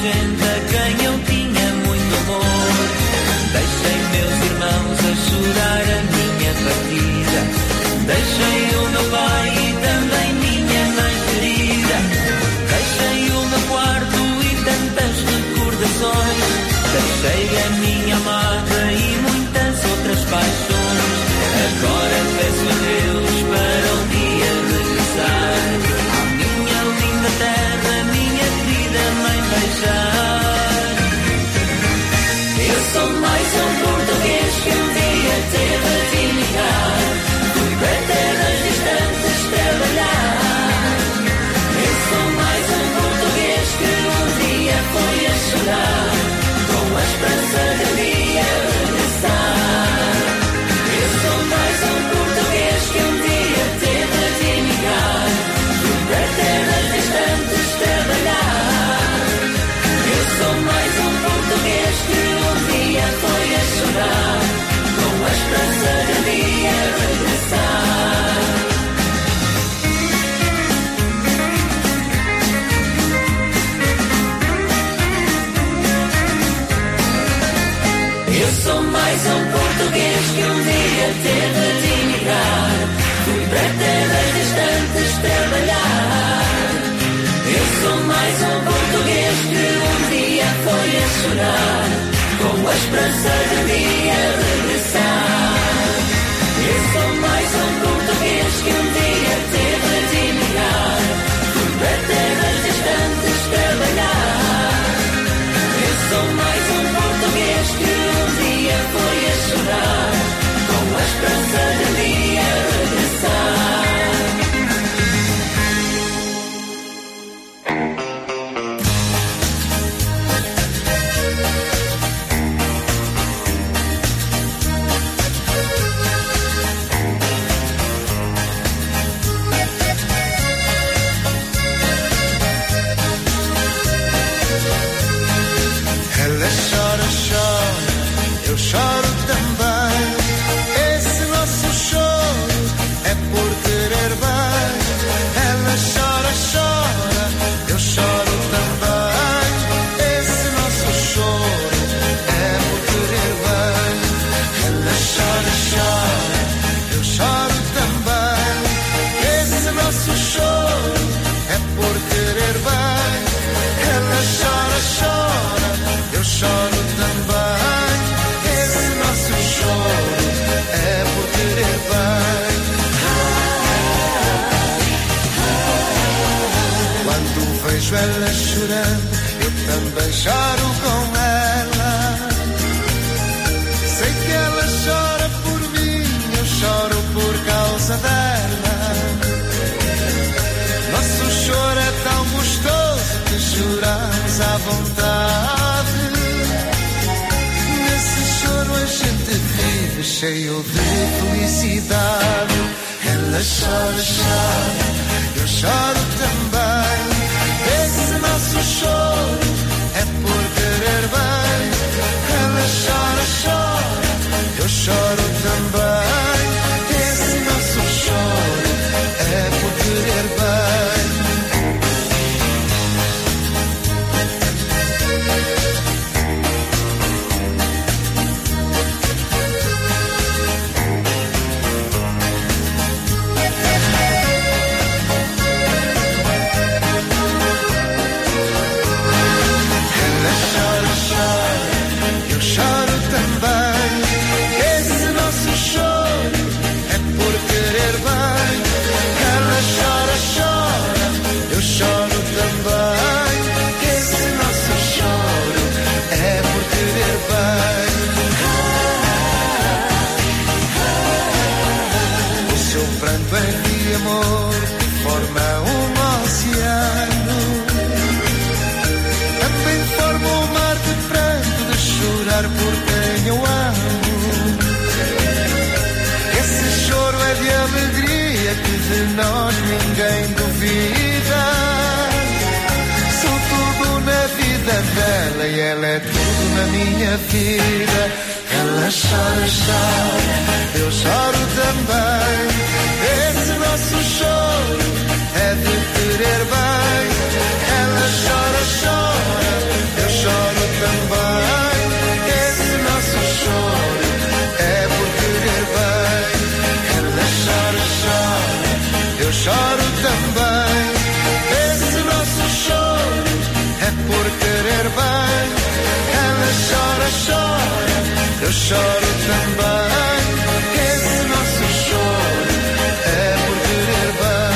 Speaker 11: gente a quem eu tinha muito amor. Deixei meus irmãos a chorar a minha partida. Deixei o meu pai e também minha mãe querida. Deixei o meu quarto e tantas recordações. Deixei a minha amada e muitas outras paixões. Agora peço a Deus para um dia regressar à minha linda terra, minha querida mãe beijar. Eu sou mais um português que um dia teve de emigrar. Fui para terras distantes trabalhar. Eu sou mais um português que um dia foi a chorar, com a esperança de um dia regressar. Eu sou mais um português que um dia teve de emigrar. Fui para terras distantes trabalhar. Eu sou mais um português que um dia foi a chorar, com a esperança de um dia regressar. Eu sou mais um português que um dia teve de emigrar. Fui para terras distantes trabalhar. Eu sou mais um português que um dia foi a chorar, com a esperança de um dia regressar. Eu sou mais um português que um dia teve de emigrar. Fui para terras distantes trabalhar. Eu sou mais um português que um dia foi a chorar, com a esperança de um dia regressar.
Speaker 9: Ela chora, chora, eu choro também. Esse nosso choro é por querer bem. Ela chora, chora, eu choro também. Esse nosso choro é por querer bem. Ela chora, chora, eu choro também. Esse nosso choro é por querer bem. Ela chora, chora, eu choro também. Esse nosso choro é por querer bem. Quando vejo ela chorando, eu também choro com ela. Sei que ela chora por mim, eu choro por causa dela. Nosso choro é tão gostoso que choramos à vontade. Nesse choro a gente vive cheio de felicidade. Ela chora, chora, eu choro também. Esse nosso choro é por querer bem. Ela chora, chora, eu choro também. Esse nosso choro é por querer bem. Ela chora, chora, eu choro também. Esse nosso choro é por querer bem. Ela chora, chora, eu choro também. Esse nosso choro é por querer bem. O seu pranto é de amor que forma um oceano. Também forma um mar de pranto, de chorar por quem eu amo. Esse choro é de alegria que de nós ninguém duvida. Sou tudo na vida dela e ela é tudo na minha vida. Ela chora, chora, eu choro também. Esse nosso choro é de querer bem. Ela chora, chora, choro também. Esse nosso choro é por querer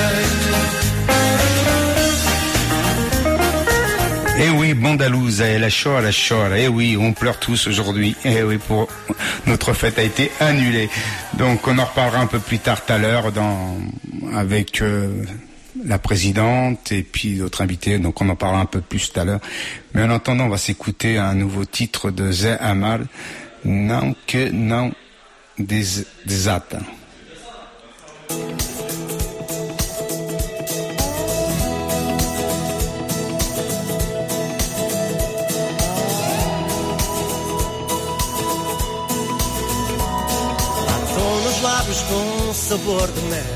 Speaker 9: bem.
Speaker 10: Eh oui, Bandalousa, elle chora, elle chora. Eh oui, on pleure tous aujourd'hui. Eh oui, pour notre fête a été annulée. Donc on en reparlera un peu plus tard tout à l'heure dans avec euh, la présidente et puis d'autres invités. Donc on en parlera un peu plus tout à l'heure. Mais en attendant, on va s'écouter un nouveau titre de Zé Amar, Non que non des desata.
Speaker 17: Lábios com sabor de mel,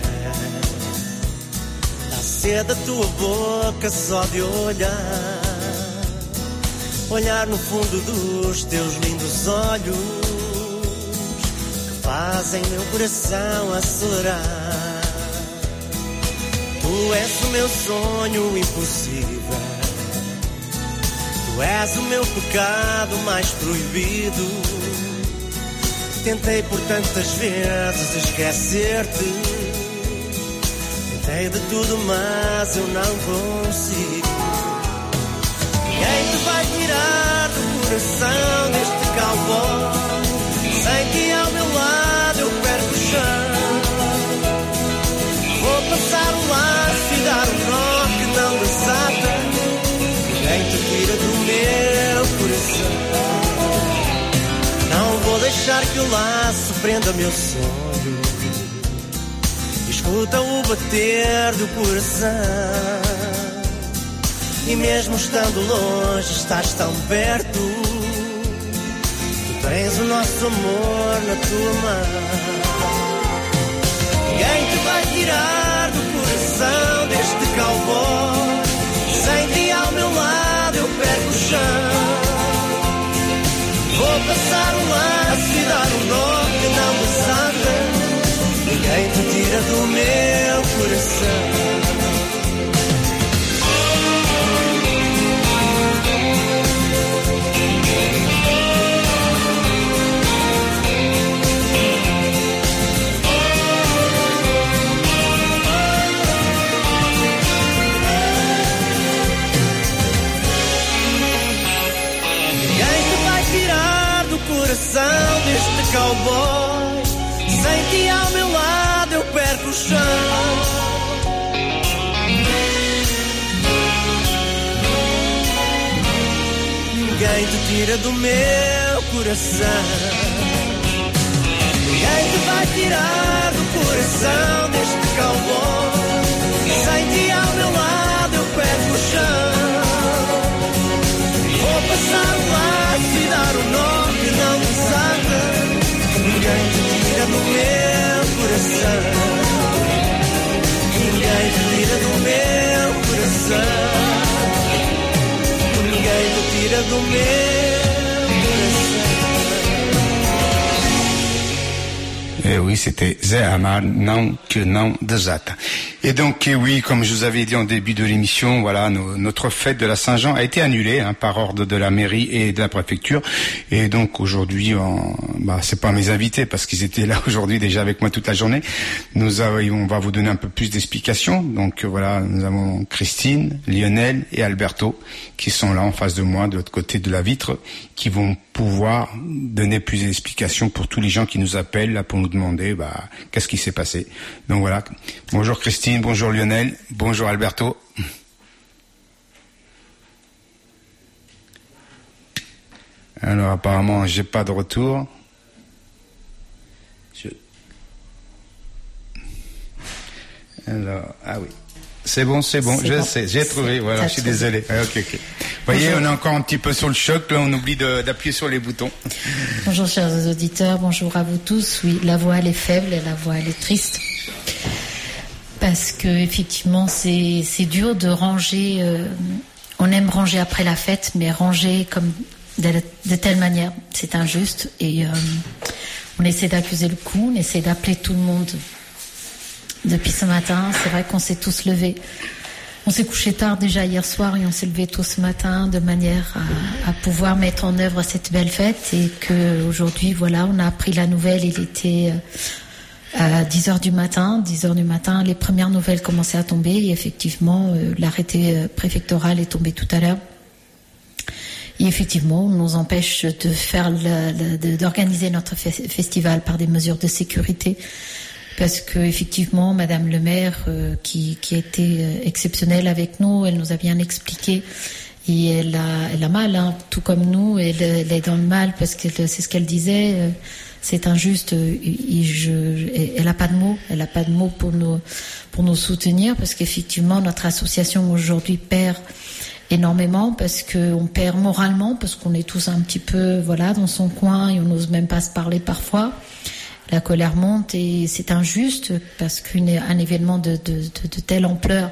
Speaker 17: dá sede a tua boca só de olhar, olhar no fundo dos teus lindos olhos que fazem meu coração acelerar. Tu és o meu sonho impossível, tu és o meu pecado mais proibido. Tentei por tantas vezes esquecer-te, tentei de tudo, mas eu não consigo. Ninguém te vai tirar do coração deste cowboy, sem que ao meu lado eu perco o chão. Vou passar o laço e dar um nó que não desata. Ninguém te tira do meu coração. Não vou deixar que o laço prenda meu sonho. Escuta o bater do coração. E mesmo estando longe, estás tão perto. Tu tens o nosso amor na tua mão. Ninguém te vai tirar do coração deste cowboy. Sem ti ao meu lado eu perco o chão. Vou passar o laço e dar um nó que não desata. Ninguém te tira do meu coração. Coração deste cowboy, sem ti ao meu lado eu perco o chão. Ninguém te tira do meu coração. Ninguém te vai tirar do coração deste cowboy, sem ti ao meu lado eu perco o chão. Vou passar o laço e dar o nó que não desata. Ninguém te tira do meu coração. Ninguém te tira do meu coração. Ninguém te tira do meu coração.
Speaker 10: Eh oui, c'était Zé Amar, non que non desata. Et donc, eh oui, comme je vous avais dit en début de l'émission, voilà, nos, notre fête de la Saint-Jean a été annulée hein, par ordre de la mairie et de la préfecture. Et donc aujourd'hui, on, bah, c'est pas mes invités parce qu'ils étaient là aujourd'hui déjà avec moi toute la journée. Nous avons, on va vous donner un peu plus d'explications. Donc voilà, nous avons Christine, Lionel et Alberto qui sont là en face de moi, de l'autre côté de la vitre, qui vont pouvoir donner plus d'explications pour tous les gens qui nous appellent là pour nous demander bah, qu'est-ce qui s'est passé. Donc voilà. Bonjour Christine, bonjour Lionel, bonjour Alberto. Alors apparemment j'ai pas de retour. Je... Alors, ah oui. C'est bon, c'est bon, c'est je bon. sais, j'ai trouvé, voilà, je suis désolé. Ah, ok, ok. Vous voyez, bonjour. On est encore un petit peu sur le choc, là, on oublie de, d'appuyer sur les boutons.
Speaker 18: Bonjour chers auditeurs, bonjour à vous tous. Oui, la voix elle est faible et la voix elle est triste. Parce que effectivement, c'est, c'est dur de ranger, euh, on aime ranger après la fête, mais ranger comme de, de telle manière, c'est injuste. Et euh, on essaie d'accuser le coup, on essaie d'appeler tout le monde. Depuis ce matin, c'est vrai qu'on s'est tous levés On s'est couché tard déjà hier soir et on s'est levé tôt ce matin de manière à, à pouvoir mettre en œuvre cette belle fête et que aujourd'hui, voilà, on a appris la nouvelle, il était à dix heures du matin, dix heures du matin, les premières nouvelles commençaient à tomber et effectivement, euh, l'arrêté préfectoral est tombé tout à l'heure. Et effectivement, on nous empêche de faire la, la, de, d'organiser notre fe- festival par des mesures de sécurité. Parce que effectivement, Madame le maire, euh, qui, qui a été euh, exceptionnelle avec nous, elle nous a bien expliqué. Et elle a, elle a mal, hein, tout comme nous. Elle, elle est dans le mal parce que c'est ce qu'elle disait. Euh, c'est injuste. Euh, et je, elle a pas de mots. Elle a pas de mots pour nous, pour nous soutenir parce qu'effectivement, notre association aujourd'hui perd énormément parce qu'on perd moralement parce qu'on est tous un petit peu, voilà, dans son coin et on n'ose même pas se parler parfois. La colère monte et c'est injuste parce qu'un événement de, de, de, de telle ampleur,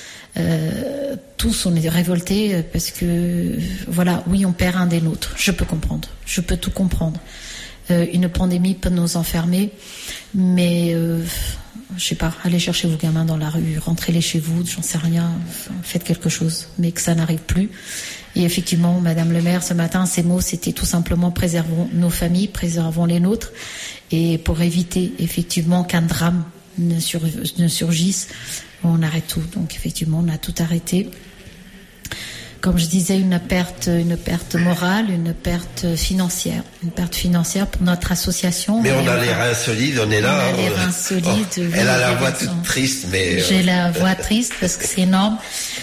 Speaker 18: euh, tous on est révoltés parce que, voilà, oui, on perd un des nôtres. Je peux comprendre, je peux tout comprendre. Euh, une pandémie peut nous enfermer, mais euh, je sais pas, allez chercher vos gamins dans la rue, rentrez-les chez vous, j'en sais rien, faites quelque chose, mais que ça n'arrive plus. Et effectivement, Madame le maire, ce matin, ses mots, c'était tout simplement préservons nos familles, préservons les nôtres. Et pour éviter effectivement qu'un drame ne, sur, ne surgisse, on arrête tout. Donc effectivement, on a tout arrêté. Comme je disais, une perte, une perte morale, une perte financière, une perte financière pour notre association.
Speaker 19: Mais on a les reins solides, on est là.
Speaker 18: On a les reins solides.
Speaker 19: Oh,
Speaker 18: oui,
Speaker 19: elle a la voix
Speaker 18: raison.
Speaker 19: toute triste, mais.
Speaker 18: J'ai la voix triste parce que c'est énorme.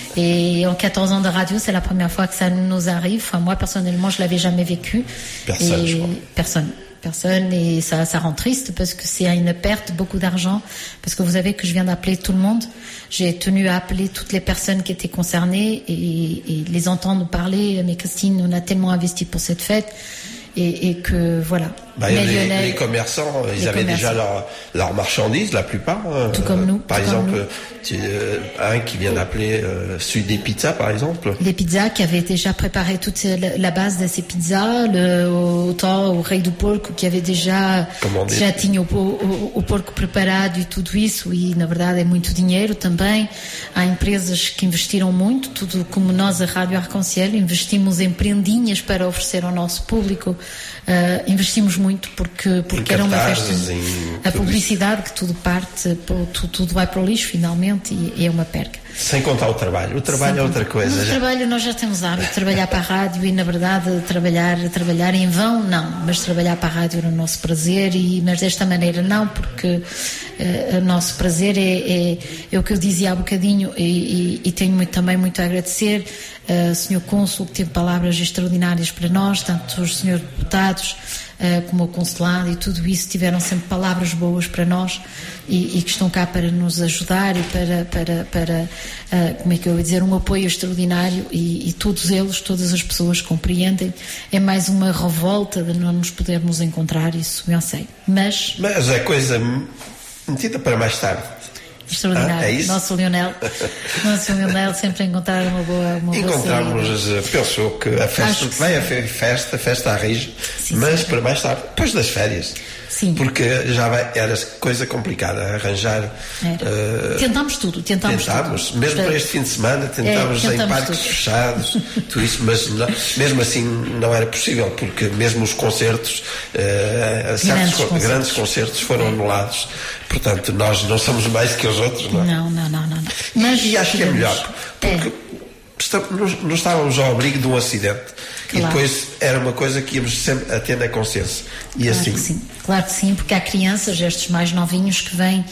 Speaker 18: Et en quatorze ans de radio, c'est la première fois que ça nous arrive. Enfin, moi, personnellement, je l'avais jamais vécu.
Speaker 19: Personne,
Speaker 18: et
Speaker 19: je crois.
Speaker 18: Personne. Personne. Et ça, ça rend triste parce que c'est une perte, beaucoup d'argent. Parce que vous savez que je viens d'appeler tout le monde. J'ai tenu à appeler toutes les personnes qui étaient concernées et, et les entendre parler. Mais Christine, on a tellement investi pour cette fête. Et, et que, voilà.
Speaker 19: Bah,
Speaker 18: Mais
Speaker 19: les,
Speaker 18: Lionel,
Speaker 19: les commerçants, ils
Speaker 18: les
Speaker 19: avaient
Speaker 18: commerçants.
Speaker 19: déjà leur, leur marchandise, la plupart.
Speaker 18: Tout comme nous,
Speaker 19: Par
Speaker 18: tout
Speaker 19: exemple,
Speaker 18: comme nous.
Speaker 19: tu- euh, un qui vient d'appeler euh, celui des pizzas, par exemple.
Speaker 18: Les pizzas qui avaient déjà préparé toute la la base de ces pizzas, le, autant o rei do porco que avait déjà,
Speaker 19: Commandé.
Speaker 18: já tinha o, o, o porco preparado e tudo isso, e na verdade é muito dinheiro também. Há empresas que investiram muito, tudo como nós, a Rádio Arconciel, investimos em prendinhas para oferecer ao nosso público. Uh, investimos muito porque, porque
Speaker 19: Em
Speaker 18: era uma
Speaker 19: cartazes,
Speaker 18: festa.
Speaker 19: em
Speaker 18: A
Speaker 19: tudo
Speaker 18: publicidade, que tudo parte, tudo, tudo vai para o lixo finalmente e é uma perca.
Speaker 19: Sem contar o trabalho. O trabalho é outra coisa.
Speaker 18: No
Speaker 19: já.
Speaker 18: trabalho nós já temos hábito de trabalhar para a rádio e na verdade trabalhar, trabalhar em vão não, mas trabalhar para a rádio era o nosso prazer e, mas desta maneira não, porque uh, o nosso prazer é, é, é o que eu dizia há bocadinho e, e, e tenho muito, também muito a agradecer ao uh, senhor Cônsul que teve palavras extraordinárias para nós, tanto os senhores deputados uh, como o consulado e tudo isso tiveram sempre palavras boas para nós e, e que estão cá para nos ajudar e para, para, para uh, como é que eu ia dizer, um apoio extraordinário e, e todos eles, todas as pessoas compreendem. É mais uma revolta de não nos podermos encontrar, isso eu sei. Mas,
Speaker 19: Mas é coisa metida para mais tarde.
Speaker 18: extraordinário.
Speaker 19: Ah, é isso?
Speaker 18: Nosso Lionel, nosso Lionel sempre a encontrar uma boa, uma boa
Speaker 19: Encontramos,
Speaker 18: saída.
Speaker 19: eh, pensou que a festa
Speaker 18: Acho que
Speaker 19: vai
Speaker 18: sim.
Speaker 19: haver festa, festa à rige, mas para mais tarde, depois das férias.
Speaker 18: Sim.
Speaker 19: Porque já vai, era coisa complicada arranjar.
Speaker 18: Era.
Speaker 19: eh,
Speaker 18: Tentámos tudo, tentámos,
Speaker 19: tentámos,
Speaker 18: tudo.
Speaker 19: mesmo
Speaker 18: Portanto,
Speaker 19: para este fim de semana, tentámos
Speaker 18: É,
Speaker 19: em
Speaker 18: tentámos
Speaker 19: parques
Speaker 18: tudo.
Speaker 19: fechados, tudo isso, mas não- mesmo assim não era possível, porque mesmo os concertos, eh, certos
Speaker 18: Grandes
Speaker 19: co-
Speaker 18: concertos.
Speaker 19: grandes concertos foram anulados. Portanto, nós não somos mais que os outros, não é?
Speaker 18: Não, não, não, não. não. Mas
Speaker 19: E acho que é
Speaker 18: podemos-
Speaker 19: melhor, porque está- não, não estávamos ao abrigo de um acidente e
Speaker 18: Claro.
Speaker 19: depois era uma coisa que íamos sempre a ter na consciência. E
Speaker 18: Claro
Speaker 19: assim,
Speaker 18: que sim, claro que sim, porque há crianças, estes mais novinhos que vêm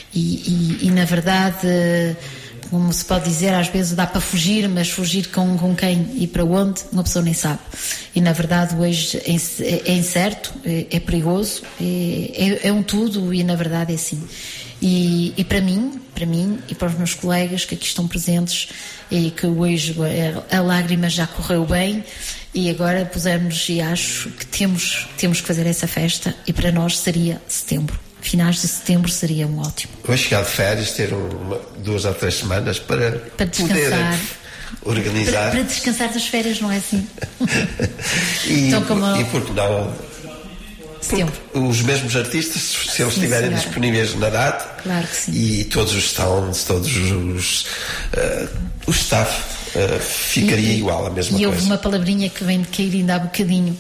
Speaker 18: e, e, e na verdade, como se pode dizer, às vezes dá para fugir, mas fugir com, com quem e para onde, uma pessoa nem sabe. E na verdade hoje é, inc- é incerto, é, é perigoso, é, é, é um tudo e na verdade é assim. E, e para mim, para mim e para os meus colegas que aqui estão presentes e que hoje a, a lágrima já correu bem e agora pusemos e acho que temos, temos que fazer essa festa e para nós seria setembro. Finais de setembro seria um ótimo.
Speaker 19: vou chegar de férias, ter uma, duas ou três semanas para,
Speaker 18: Para descansar.
Speaker 19: poder organizar.
Speaker 18: Para, para descansar das férias, não é assim?
Speaker 19: E,
Speaker 18: Então, como-
Speaker 19: e porque não
Speaker 18: setembro.
Speaker 19: Os mesmos artistas, se eles
Speaker 18: Sim,
Speaker 19: estiverem
Speaker 18: senhora.
Speaker 19: disponíveis na data,
Speaker 18: Claro que sim.
Speaker 19: e todos os stands, todos os, uh, o staff uh, ficaria
Speaker 18: E-
Speaker 19: igual, a mesma
Speaker 18: E
Speaker 19: coisa.
Speaker 18: houve uma palavrinha que vem de cair ainda há bocadinho.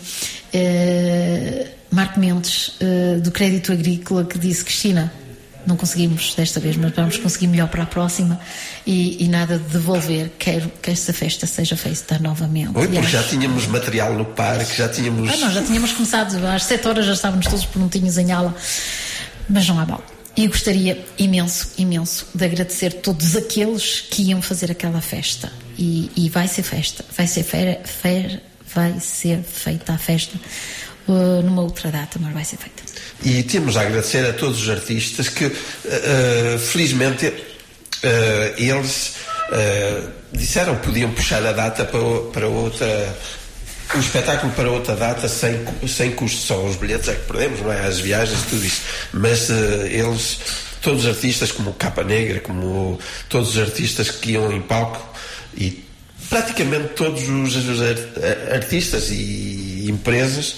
Speaker 18: Uh, Marco Mendes, uh, do Crédito Agrícola, que disse: Cristina, não conseguimos desta vez, mas vamos conseguir melhor para a próxima, e, e nada de devolver, quero que esta festa seja feita novamente.
Speaker 19: Oi,
Speaker 18: E
Speaker 19: porque já
Speaker 18: acho-
Speaker 19: tínhamos material no parque, já tínhamos.
Speaker 18: Ah, nós já tínhamos começado, às sete horas já estávamos todos prontinhos em aula, mas não há mal. E gostaria imenso, imenso de agradecer todos aqueles que iam fazer aquela festa. E, e vai ser festa, vai ser feira, feira, vai ser feita a festa uh, numa outra data, mas vai ser feita.
Speaker 19: E temos a agradecer a todos os artistas que, uh, felizmente, uh, eles uh, disseram que podiam puxar a data para, o- para outra. O espetáculo para outra data sem, sem custo, só os bilhetes é que perdemos, não é? As viagens, tudo isso. Mas uh, eles, todos os artistas, como o Capa Negra, como todos os artistas que iam em palco, e praticamente todos os, os ar- artistas e empresas,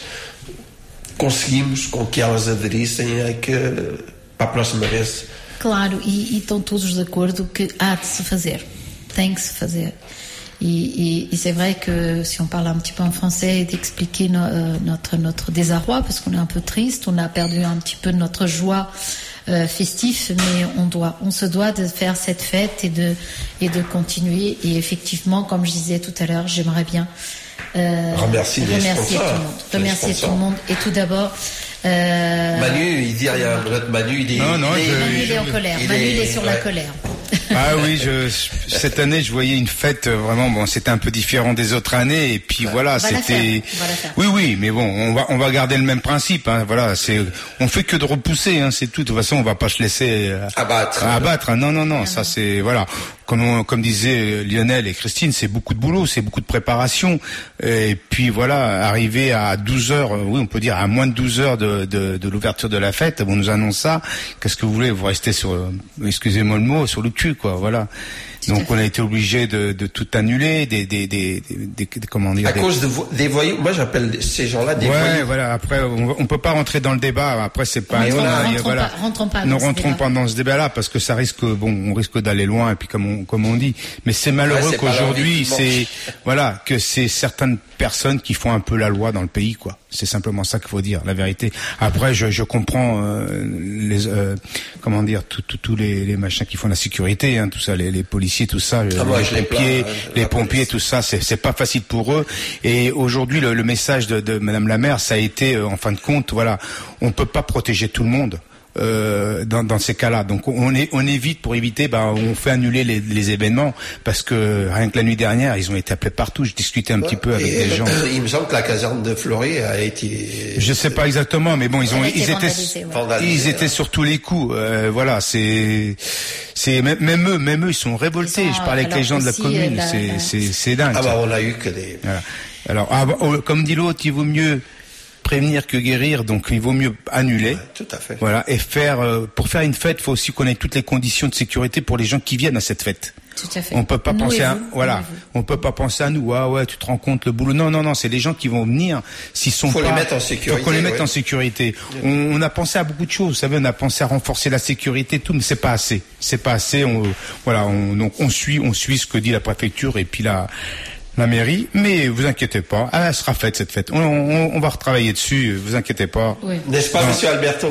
Speaker 19: conseguimos com que elas aderissem a que para a próxima vez.
Speaker 18: Claro, e, e estão todos de acordo que há de se fazer, tem que se fazer. Et, et, et c'est vrai que si on parle un petit peu en français, d'expliquer no, euh, notre, notre désarroi, parce qu'on est un peu triste, on a perdu un petit peu notre joie euh, festif, mais on doit, on se doit de faire cette fête et de, et de continuer. Et effectivement, comme je disais tout à l'heure, j'aimerais bien euh,
Speaker 19: Remercier les
Speaker 18: remercier tout
Speaker 19: sponsors.
Speaker 18: le monde,
Speaker 19: Les
Speaker 18: remercier tout
Speaker 19: sponsors.
Speaker 18: le monde. Et tout d'abord, euh,
Speaker 19: Manu, il dit rien. Notre Manu, il est.
Speaker 10: Non, non,
Speaker 19: il est,
Speaker 10: je-
Speaker 18: Manu, il est en colère.
Speaker 19: il
Speaker 18: Manu, il est
Speaker 19: est-
Speaker 18: sur la
Speaker 19: ouais.
Speaker 18: colère.
Speaker 10: Ah oui, je, cette année, je voyais une fête euh, vraiment. Bon, c'était un peu différent des autres années, et puis voilà,
Speaker 18: On va la
Speaker 10: c'était.
Speaker 18: faire, on va la faire.
Speaker 10: Oui, oui, mais bon, on va, on va garder le même principe. Hein, voilà, c'est, on fait que de repousser, hein, c'est tout. De toute façon, on va pas se laisser euh,
Speaker 19: abattre.
Speaker 10: abattre. hein. Non, non, non, ça c'est voilà. Comme, on- comme disaient Lionel et Christine, c'est beaucoup de boulot, c'est beaucoup de préparation. Et puis voilà, arriver à douze heures, euh, oui, on peut dire à moins de douze heures de, de, de l'ouverture de la fête, on nous annonce ça. Qu'est-ce que vous voulez? Vous restez sur, euh, excusez-moi le mot, sur le cul, quoi. Voilà. Donc on a été obligé de, de tout annuler, des, des, des, des, des- des- comment dire,
Speaker 19: À
Speaker 10: des-
Speaker 19: cause de vo- des voyous, moi j'appelle ces gens-là des
Speaker 10: ouais,
Speaker 19: voyous.
Speaker 10: voilà. Après, on, on peut pas rentrer dans le débat. Après, c'est pas.
Speaker 18: Mais
Speaker 10: nous,
Speaker 18: on-
Speaker 10: on a-
Speaker 18: rentrons
Speaker 10: voilà.
Speaker 18: pas- rentrons pas
Speaker 10: Ne
Speaker 18: dans ce
Speaker 10: rentrons
Speaker 18: débat.
Speaker 10: pas dans ce débat-là parce que ça risque, bon, on risque d'aller loin. Et puis comme on, comme on dit, mais c'est malheureux
Speaker 19: Ouais, c'est pas leur
Speaker 10: qu'aujourd'hui,
Speaker 19: vie qui
Speaker 10: c'est,
Speaker 19: manque.
Speaker 10: voilà, que c'est certaines personnes qui font un peu la loi dans le pays, quoi. C'est simplement ça qu'il faut dire, la vérité. Après, je, je comprends euh, les, euh, comment dire, tous tous tous les, les machins qui font la sécurité, hein, tout ça, les, les policiers, tout ça,
Speaker 19: Ah, moi,
Speaker 10: les
Speaker 19: je les
Speaker 10: pompiers,
Speaker 19: plains, hein,
Speaker 10: les
Speaker 19: la
Speaker 10: pompiers, tout ça, c'est c'est pas facile pour eux. Et aujourd'hui, le, le message de, de Madame la maire, ça a été, euh, en fin de compte, voilà, on peut pas protéger tout le monde. Euh, dans, dans ces cas-là, donc on, est, on évite pour éviter, ben on fait annuler les, les événements parce que rien que la nuit dernière, ils ont été appelés partout. Je discutais un petit peu avec
Speaker 19: Et
Speaker 10: des gens.
Speaker 19: il me semble que la caserne de Fleury a été.
Speaker 10: Je sais pas exactement, mais bon, ils ont,
Speaker 19: Elle a été
Speaker 10: ils étaient,
Speaker 19: vandalisée, ouais. Vandalisée,
Speaker 10: ils étaient sur tous les coups. Euh, voilà, c'est, c'est même, même eux, même eux, ils sont révoltés.
Speaker 19: Ils ont,
Speaker 10: Je parlais avec
Speaker 19: alors
Speaker 10: les gens de la
Speaker 19: aussi,
Speaker 10: commune,
Speaker 19: la-
Speaker 10: c'est,
Speaker 19: la-
Speaker 10: c'est, c'est dingue.
Speaker 19: Ah bah
Speaker 10: ça.
Speaker 19: on a eu que des.
Speaker 10: Voilà. Alors, ah, bah, oh, comme dit l'autre, il vaut mieux prévenir que guérir, donc il vaut mieux annuler.
Speaker 19: Tout à fait.
Speaker 10: Voilà, et faire, euh, pour faire une fête, il faut aussi qu'on ait toutes les conditions de sécurité pour les gens qui viennent à cette fête.
Speaker 18: Tout à fait.
Speaker 10: On peut pas
Speaker 18: Nous
Speaker 10: penser
Speaker 18: et
Speaker 10: à,
Speaker 18: vous,
Speaker 10: voilà,
Speaker 18: nous et vous.
Speaker 10: on peut pas penser à nous. Ah ouais, tu te rends compte le boulot. Non, non, non, c'est les gens qui vont venir. S'ils sont
Speaker 19: Faut
Speaker 10: pas,
Speaker 19: les mettre en sécurité,
Speaker 10: faut qu'on les mette
Speaker 19: ouais.
Speaker 10: en sécurité. On, on a pensé à beaucoup de choses. Vous savez, on a pensé à renforcer la sécurité, et tout, mais c'est pas assez. C'est pas assez. On, voilà, on, donc on suit, on suit ce que dit la préfecture et puis la. La mairie, mais vous inquiétez pas, ah, elle sera faite cette fête. On, on, on va retravailler dessus, vous inquiétez pas.
Speaker 18: Oui.
Speaker 19: N'est-ce pas,
Speaker 10: Non.
Speaker 19: monsieur Alberto?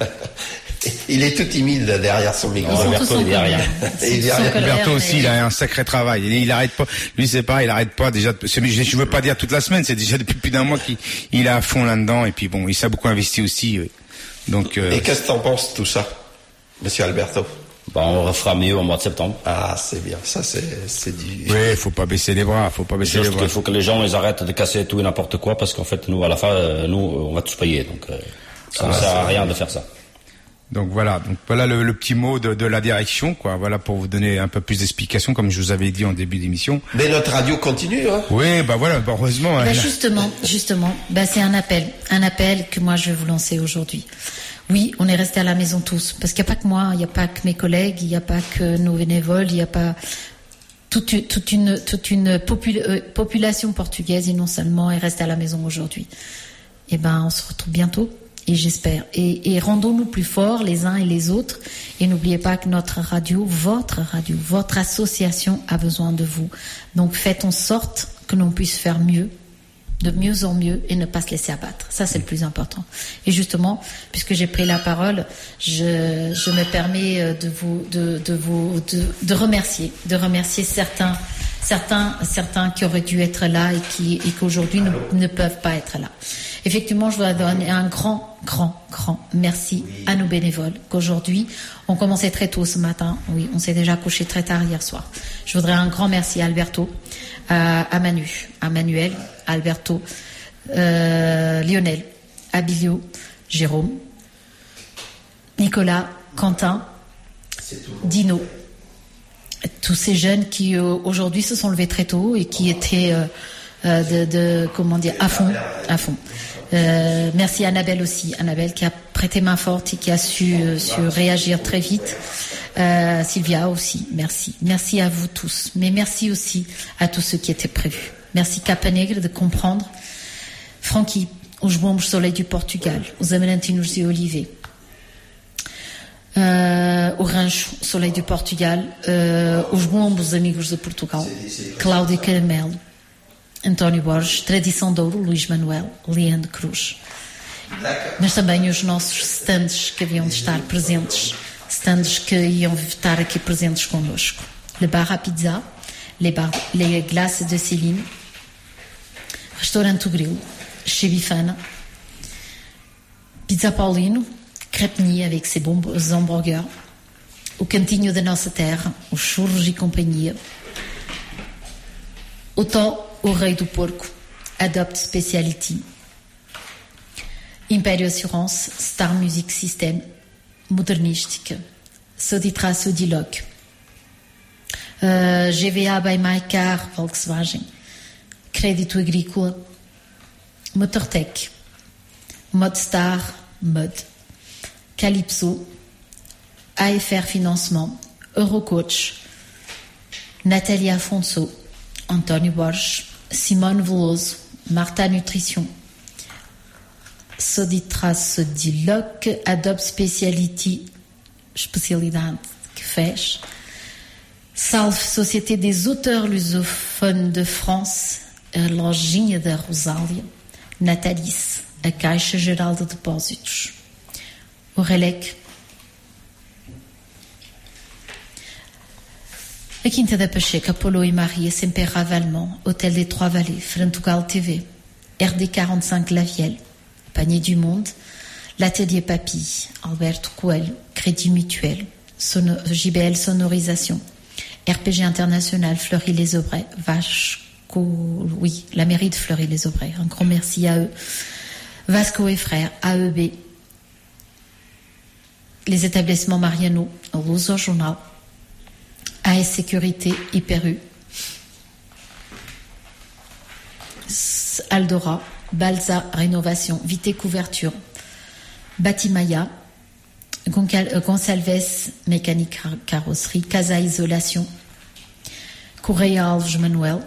Speaker 19: Il est tout timide derrière son micro.
Speaker 10: Ils sont
Speaker 19: Alberto,
Speaker 10: tous en
Speaker 19: il dit rien.
Speaker 10: colère.
Speaker 19: Il dit rien.
Speaker 10: Alberto aussi, il a un sacré travail. Il, il arrête pas. Lui, c'est pas, il arrête pas déjà. de- c'est- Je, je veux pas dire toute la semaine. C'est déjà depuis plus d'un mois qu'il il est à fond là-dedans. Et puis bon, il s'est beaucoup investi aussi. oui. Donc. euh,
Speaker 19: Et qu'est-ce que t'en penses de tout ça, monsieur Alberto?
Speaker 20: Bah, on refera mieux au mois de septembre.
Speaker 19: Ah, c'est bien. Ça, c'est, c'est du.
Speaker 10: Oui, faut pas baisser les bras. Faut pas baisser les
Speaker 20: Juste
Speaker 10: bras.
Speaker 20: qu'il faut que les gens ils arrêtent de casser tout et n'importe quoi parce qu'en fait, nous, à la fin, euh, nous, on va tous payer. Donc, euh, ça ne
Speaker 10: Ah,
Speaker 20: sert à
Speaker 10: c'est-
Speaker 20: rien de faire ça.
Speaker 10: Donc voilà, donc voilà le, le petit mot de, de la direction, quoi. Voilà pour vous donner un peu plus d'explications, comme je vous avais dit en début d'émission.
Speaker 19: Mais notre radio continue, hein?
Speaker 10: Oui, bah voilà, bah heureusement.
Speaker 18: Bah,
Speaker 10: elle-
Speaker 18: justement, justement, bah, c'est un appel, un appel que moi je vais vous lancer aujourd'hui. Oui, on est restés à la maison tous, parce qu'il n'y a pas que moi, il n'y a pas que mes collègues, il n'y a pas que nos bénévoles, il n'y a pas toute une, toute une, toute une popula- euh, population portugaise et non seulement est restée à la maison aujourd'hui. Eh ben, on se retrouve bientôt. Et j'espère. Et, et rendons-nous plus forts les uns et les autres. Et n'oubliez pas que notre radio, votre radio, votre association a besoin de vous. Donc faites en sorte que l'on puisse faire mieux, de mieux en mieux, et ne pas se laisser abattre. Ça, c'est le plus important. Et justement, puisque j'ai pris la parole, je, je me permets de vous, de, de vous, de, de remercier, de remercier certains, certains, certains qui auraient dû être là et qui, et qu'aujourd'hui ne, ne peuvent pas être là. Effectivement, je voudrais donner un grand, grand, grand merci à nos bénévoles, qu'aujourd'hui, on commençait très tôt ce matin. Oui, on s'est déjà couché très tard hier soir. Je voudrais un grand merci à Alberto, à, à Manu, à Manuel, à Alberto, euh, Lionel, Abilio, Jérôme, Nicolas, Quentin, Dino. Tous ces jeunes qui, euh, aujourd'hui, se sont levés très tôt et qui étaient... Euh, Euh, de, de comment dire à fond, à fond. Euh, merci à Annabelle aussi, Annabelle qui a prêté main forte et qui a su, euh, su réagir très vite. Euh, Sylvia aussi, merci, merci à vous tous, mais merci aussi à tous ceux qui étaient prévus. Merci Capanegre de comprendre. Francky, os bombos soleil du Portugal, os Amaranthinos de Olivet. Uh, o Rancho Soleil du Portugal, uh, os bombos amigos de Portugal, Cláudia Caramelo, António Borges, Tradição de Ouro, Luís Manuel, Leandro Cruz. Mas também os nossos stands que haviam de estar presentes, stands que iam estar aqui presentes connosco. Le Bar à Pizza, Les, bar, les Glaces de Céline, Restaurante o Grilo, chez Bifana, Pizza Paulino, Crepni avec ses bons hambúrguer, o Cantinho da Nossa Terra, os Churros e Companhia, o Tó, o Rei do Porco, Adopt Speciality, Império Assurance, Star Music System, Modernística, Soditra Sodiloc, uh, G V A by My Car, Volkswagen, Crédito Agrícola, Motortech, Modstar, Mod, Calypso, A F R Financement, Eurocoach, Nathalie Afonso, António Borges, Simone Veloso, Marta Nutrition, Soditra Sodiloc, Adobe Speciality, especialidade que fez, Salve, Société des Auteurs Lusophones de France, a Lojinha da Rosália, Natalice, a Caixa Geral de Depósitos, o Relec, a Quinta da Pacheca, Polo e Maria, Sempera Valmont, Hôtel des Trois Vallées, Frantugal T V, R D quarante-cinq Lavielle, Panier du Monde, l'Atelier Papy, Alberto Coelho, Crédit Mutuel, Sono, J B L Sonorisation, R P G International, Fleury-les-Aubrais, Vasco, oui, la mairie de Fleury-les-Aubrais, un grand merci à eux, Vasco et Frères, A E B, les établissements Mariano, Luso Journal, A S Sécurité, Hyperu, Aldora, Balza Rénovation, Vité Couverture, Batimaya, Gonçalves Mécanique Carrosserie, Casa Isolation, Correia Alves Manuel,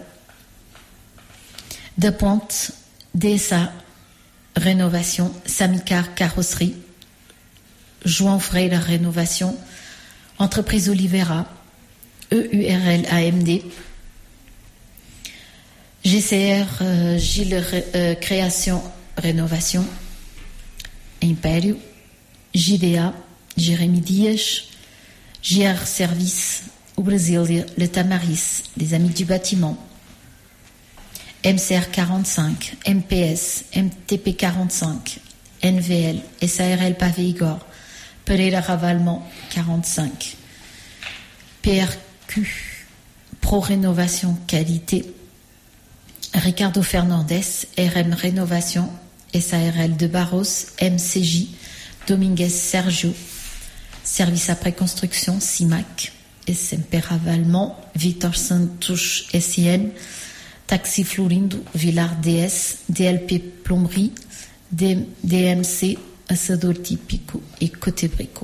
Speaker 18: Da Ponte, D S A Rénovation, Samicar Carrosserie, João Freire Rénovation, Entreprise Olivera, E U R L A M D, G C R euh, Gilles euh, Création Rénovation, Império, J D A, Jérémy Dias, G R Service, au Brésil, le Tamaris, les Amis du Bâtiment, M C R quarante-cinq, M P S, M T P quarante-cinq, N V L, S A R L Pavé Igor, Pereira Ravalement quarante-cinq, P R Q, Pro Rénovation Qualité, Ricardo Fernandez, R M Rénovation, S A R L de Barros, M C J, Dominguez Sergio, Service après construction, CIMAC, S M P Ravalement, Victor Santos S I N, Taxi Florindo, Villar D S, D L P Plomberie, D M C, Assador Típico et Côté Brico.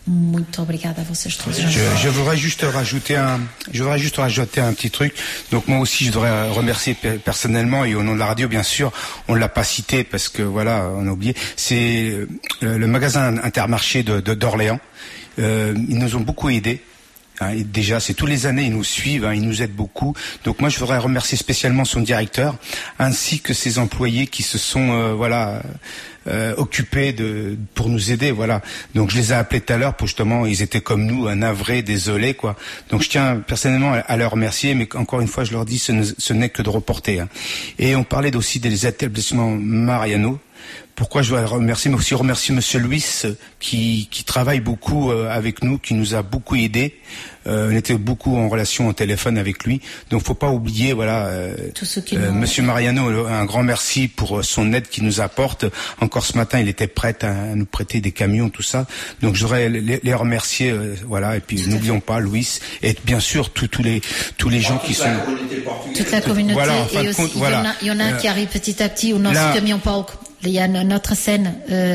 Speaker 18: Muito obrigada a vocês todos.
Speaker 10: Je, je voudrais juste rajouter un, je voudrais juste rajouter un petit truc. Donc moi aussi, je voudrais remercier personnellement et au nom de la radio, bien sûr. On l'a pas cité parce que voilà, on a oublié. C'est euh, le magasin Intermarché de, de d'Orléans. Euh, ils nous ont beaucoup aidés. Hein, et déjà, c'est tous les années, ils nous suivent, hein, ils nous aident beaucoup. Donc moi, je voudrais remercier spécialement son directeur, ainsi que ses employés qui se sont, euh, voilà, euh, occupés de pour nous aider, voilà. Donc je les ai appelés tout à l'heure pour justement, ils étaient comme nous, navrés, désolés, quoi. Donc je tiens personnellement à, à leur remercier, mais encore une fois, je leur dis, ce, ne, ce n'est que de reporter. Hein. Et on parlait aussi des établissements Mariano. Pourquoi je dois le remercier, mais aussi remercier Monsieur Luis qui, qui travaille beaucoup euh, avec nous, qui nous a beaucoup aidés. Euh, on était beaucoup en relation au téléphone avec lui, donc faut pas oublier, voilà, euh, euh, Monsieur Mariano, un grand merci pour son aide qu'il nous apporte. Encore ce matin, il était prêt à nous prêter des camions, tout ça. Donc je voudrais les, les remercier, euh, voilà. Et puis n'oublions pas Luis et bien sûr tous tous les tous les gens qui sont
Speaker 18: toute la communauté.
Speaker 10: Voilà, en fin
Speaker 18: et
Speaker 10: de
Speaker 18: aussi
Speaker 10: compte,
Speaker 18: il y en a,
Speaker 10: voilà.
Speaker 18: il y en a
Speaker 10: Euh,
Speaker 18: qui arrive petit à petit au nosso
Speaker 10: là-
Speaker 18: caminhão palco. Il y a notre scène,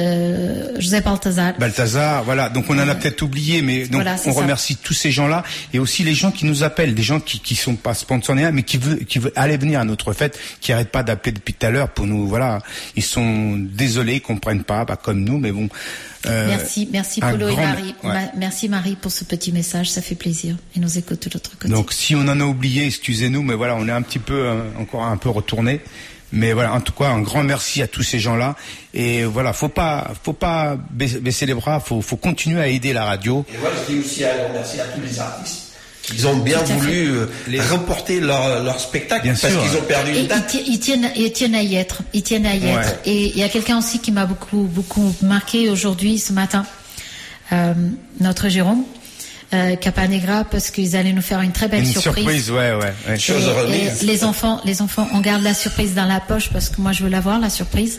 Speaker 18: euh, José Baltazar.
Speaker 10: Balthazar, voilà. Donc on en a peut-être oublié, mais donc
Speaker 18: Voilà, c'est
Speaker 10: on
Speaker 18: ça.
Speaker 10: remercie tous ces gens-là et aussi les gens qui nous appellent, des gens qui qui sont pas sponsorisés, mais qui veulent qui veulent aller venir à notre fête, qui arrêtent pas d'appeler depuis tout à l'heure pour nous, voilà. Ils sont désolés, ils comprennent pas, bah, comme nous, mais bon. Euh,
Speaker 18: Merci, merci
Speaker 10: un
Speaker 18: Polo et
Speaker 10: grand-
Speaker 18: Marie.
Speaker 10: ouais.
Speaker 18: Ma- merci Marie pour ce petit message, ça fait plaisir. Ils nous écoutent de l'autre côté.
Speaker 10: Donc si on en a oublié, excusez-nous, mais voilà, on est un petit peu euh, encore un peu retourné. Mais voilà, en tout cas, un grand merci à tous ces gens-là. Et voilà, faut pas, faut pas baisser baisser les bras, faut, faut continuer à aider la radio.
Speaker 19: Et voilà, je dis aussi un grand merci à tous les artistes. Ils ont bien
Speaker 18: Tout à
Speaker 19: voulu euh, reporter leur, leur spectacle
Speaker 10: Bien
Speaker 19: parce
Speaker 10: sûr.
Speaker 19: qu'ils ont perdu
Speaker 18: Et
Speaker 19: une date.
Speaker 18: ils, ti- ils tiennent, ils tiennent à y être. Ils tiennent à y
Speaker 19: Ouais.
Speaker 18: être. Et il y a quelqu'un aussi qui m'a beaucoup, beaucoup marqué aujourd'hui, ce matin. Euh, notre Jérôme, euh, Capanegra, parce qu'ils allaient nous faire une très belle
Speaker 10: Une
Speaker 18: surprise.
Speaker 10: surprise, ouais, ouais. ouais.
Speaker 18: Et, et les enfants, les enfants, on garde la surprise dans la poche parce que moi je veux la voir, la surprise.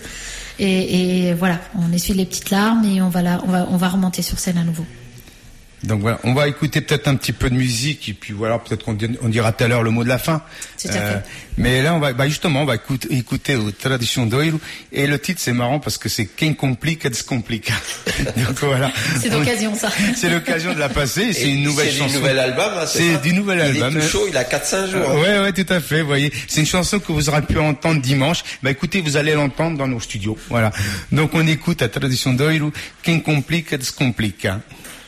Speaker 18: Et, et voilà, on essuie les petites larmes et on va la, on va, on va remonter sur scène à nouveau.
Speaker 10: Donc voilà, on va écouter peut-être un petit peu de musique et puis voilà, peut-être qu'on di- on dira tout à l'heure le mot de la fin.
Speaker 18: Tout à fait.
Speaker 10: Mais là, on va, bah justement, on va écouter, écouter au Tradition d'Oiro et le titre c'est marrant parce que c'est Quem complica descomplica. Donc voilà.
Speaker 18: C'est l'occasion, ça.
Speaker 10: C'est l'occasion de la passer. C'est
Speaker 19: Et
Speaker 10: une nouvelle
Speaker 19: c'est du
Speaker 10: chanson.
Speaker 19: nouvel album, hein, c'est
Speaker 10: C'est
Speaker 19: ça
Speaker 10: du nouvel
Speaker 19: Il est
Speaker 10: album.
Speaker 19: tout chaud, il a quatre cinq jours.
Speaker 10: Euh, ouais, ouais, tout à fait. Vous voyez, c'est une chanson que vous aurez pu entendre dimanche. Bah écoutez, vous allez l'entendre dans nos studios. Voilà. Donc on écoute à Tradition d'Oiro, Quem complica descomplica.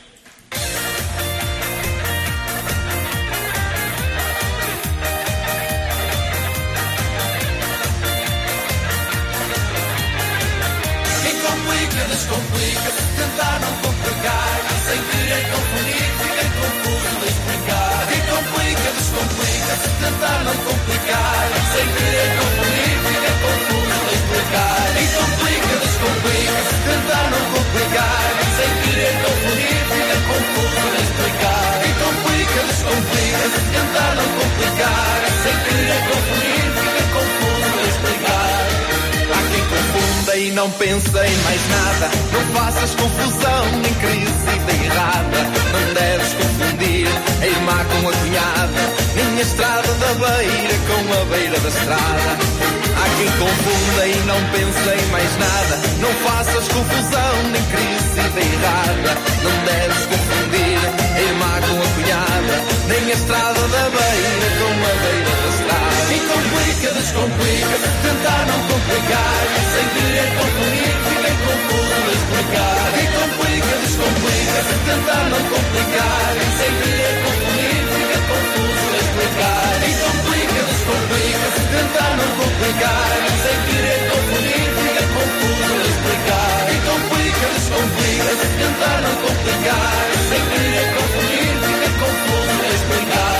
Speaker 11: Quem complica, descomplica, se tentar não complicar, sem querer confundir, fica confuso de explicar. Quem complica, descomplica, se tentar não complicar, sem querer confundir, fica confuso de explicar. Quem complica, descomplica, se tentar não complicar, sem querer confundir, fica confuso de explicar. Quem complica, descomplica, se tentar não complicar, sem querer confundir, fica confuso de explicar. Há quem confunda e não pensa em mais nada. Não faças confusão nem crise de errada. Não deves confundir a irmã com a cunhada, nem a estrada da beira com a beira da estrada. Há quem confunda e não pensa em mais nada. Não faças confusão nem crise de errada. Não deves confundir a irmã com a cunhada, nem a estrada da beira com a beira da estrada. Quem complica, descomplica, se tentar não complicar, sem querer confundir, fica confuso de explicar. Quem complica, descomplica, se tentar não complicar, sem querer confundir, fica confuso de explicar. Quem complica, descomplica, se tentar não complicar, sem querer confundir, fica confuso de explicar. Quem complica, descomplica, se tentar não complicar, sem querer confundir, fica confuso de explicar.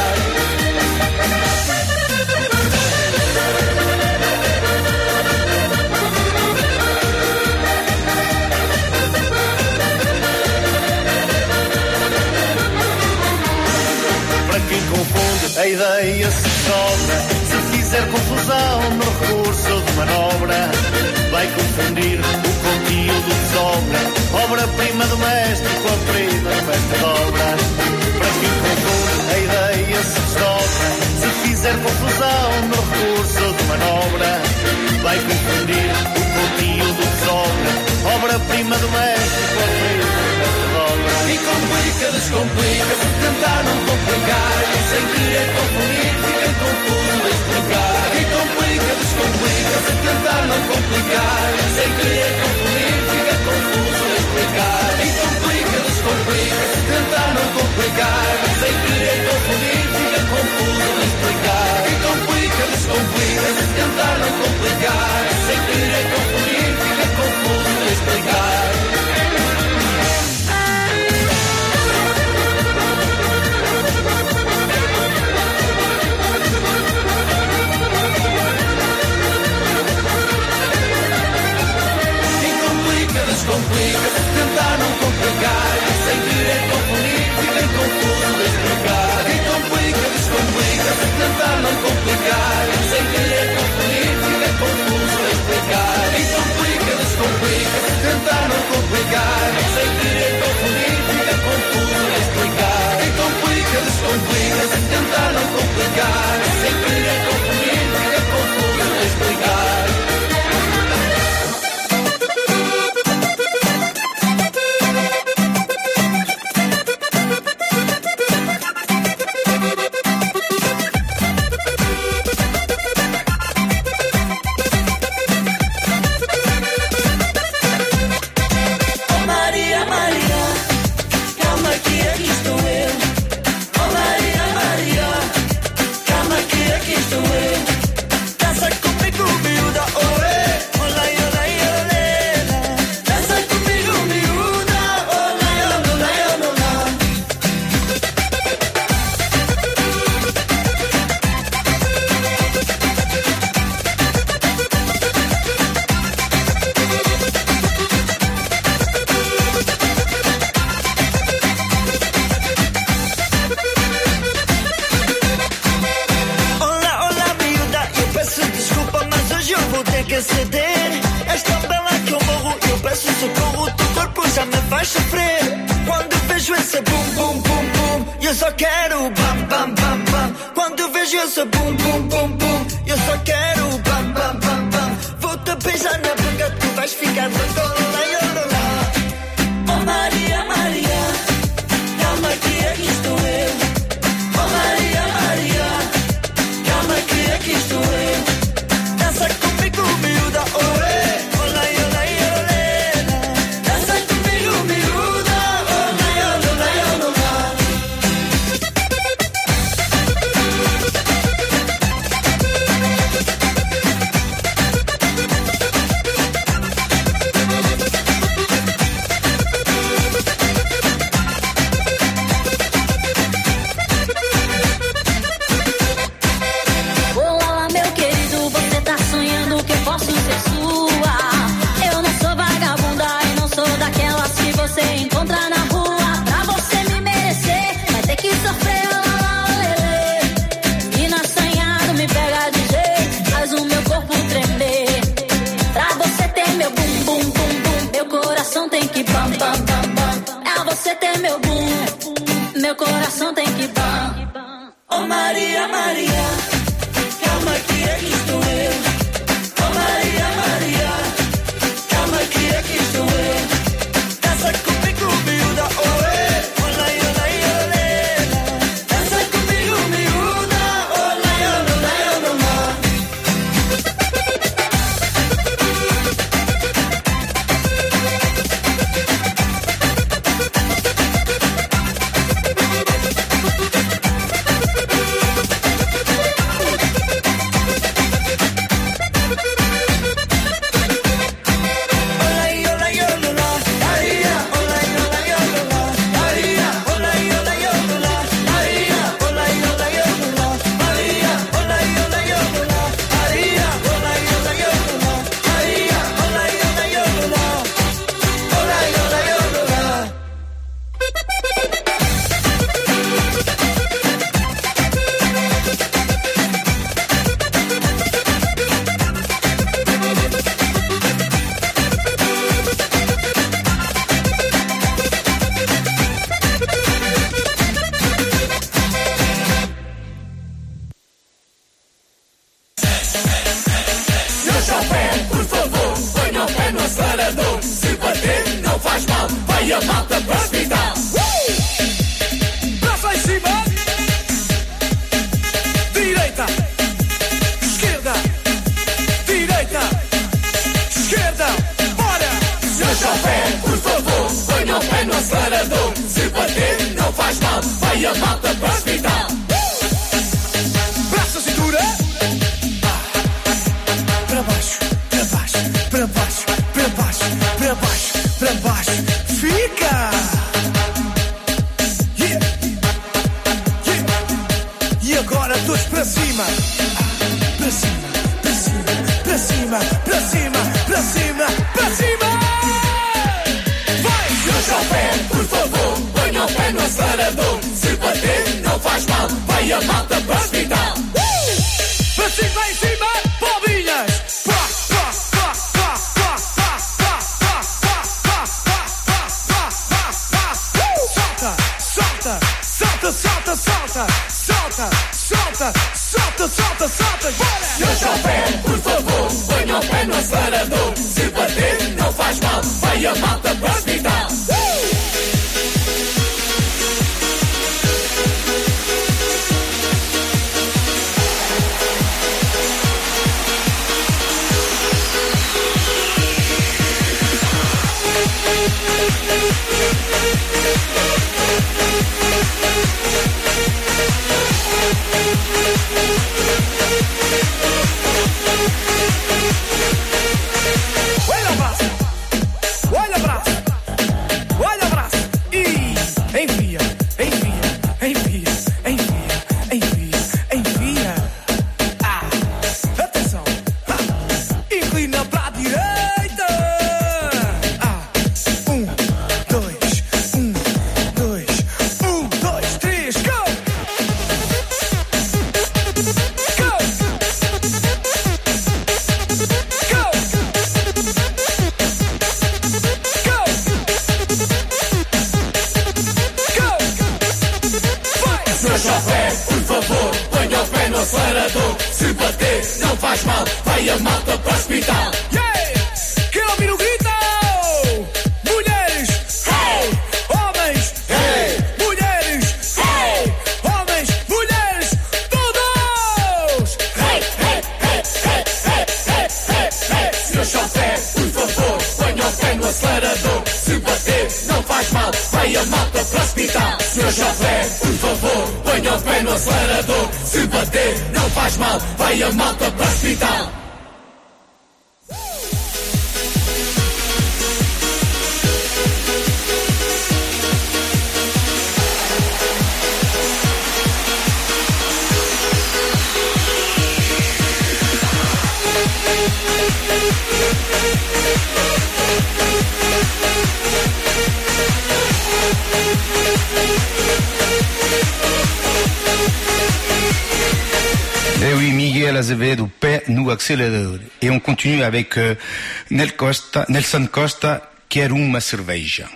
Speaker 11: Para quem confunde, a ideia se sobra. Se fizer confusão no recurso de manobra, vai confundir o conteúdo de sobra. Obra-prima do mestre com a prima do mestre de obra. Para quem confunde, a ideia se desdobra. Se fizer confusão no recurso de manobra, vai confundir o conteúdo de sobra. Obra-prima do mestre com a prima do mestre de obra. Quem complica, descomplica, se tentar não complicar, e sem querer confundir, fica confuso a explicar. Quem complica, descomplica, se tentar não complicar, e sem querer confundir, fica confuso a explicar. Quem complica, descomplica, se tentar não complicar, e sem querer confundir, fica confuso a explicar. Quem complica, descomplica, se tentar não complicar, e sem querer confundir, fica confuso a explicar. Descomplica, se tentar não complicar, e sem querer confundir, fica confuso de explicar. Quem complica, descomplica, se tentar não complicar, e sem querer confundir, fica confuso de explicar. Quem complica, descomplica, se tentar não complicar, e sem querer confundir, fica confuso de explicar. Quem complica, descomplica, se tentar não complicar, e sem querer confundir, fica confuso de explicar. vai a malta para o hospital.
Speaker 9: Braço à cintura. Para baixo, para baixo, para baixo, para baixo, para baixo, para baixo. Fica! Yeah. Yeah. E agora todos para cima. Para cima, para cima, para cima, para cima, para cima, para cima. Vai!
Speaker 11: Senhor chofer, por favor, ponha o pé no acelerador. Se bater, não faz mal, vai a malta para o hospital.
Speaker 9: Para cima, em cima, bolinhas. Pá, pá, pá, pá, pá, pá, pá, pá, pá, pá, pá, pá, pá, pá. Solta, solta, solta, solta, solta, solta, solta, solta, solta, bora!
Speaker 11: Senhor chofer, por favor, ponha o pé no acelerador. Se bater, não faz mal, vai a malta para o hospital.
Speaker 9: Olha o braço, olha o braço, olha o braço e envia, envia, envia, envia, envia, envia. Ah, atenção, ah, inclina para a direita. Ah, um, dois, um, dois, um, dois, três, go! Go!
Speaker 11: Senhor chofer, por favor, ponha o pé no acelerador. Se bater, não faz mal, vai a malta para o hospital.
Speaker 9: Yeah! Quero ouvir o grito! Mulheres! Hey! Homens!
Speaker 11: Hey!
Speaker 9: Mulheres! Hey! Homens! Mulheres! Todos!
Speaker 11: Hey, hey, hey, hey, hey, hey, hey, hey. Senhor chofer, por favor, ponha o pé no acelerador. Se bater, não faz mal, vai a malta para o hospital. Senhor chofer, por favor, ponha o pé no acelerador. Se bater, não faz mal, vai a malta para o hospital.
Speaker 10: Eh oui, Miguel Azevedo, pé no acelerador. Et on continue avec euh, Nel Costa, Nelson Costa, Quero uma cerveja.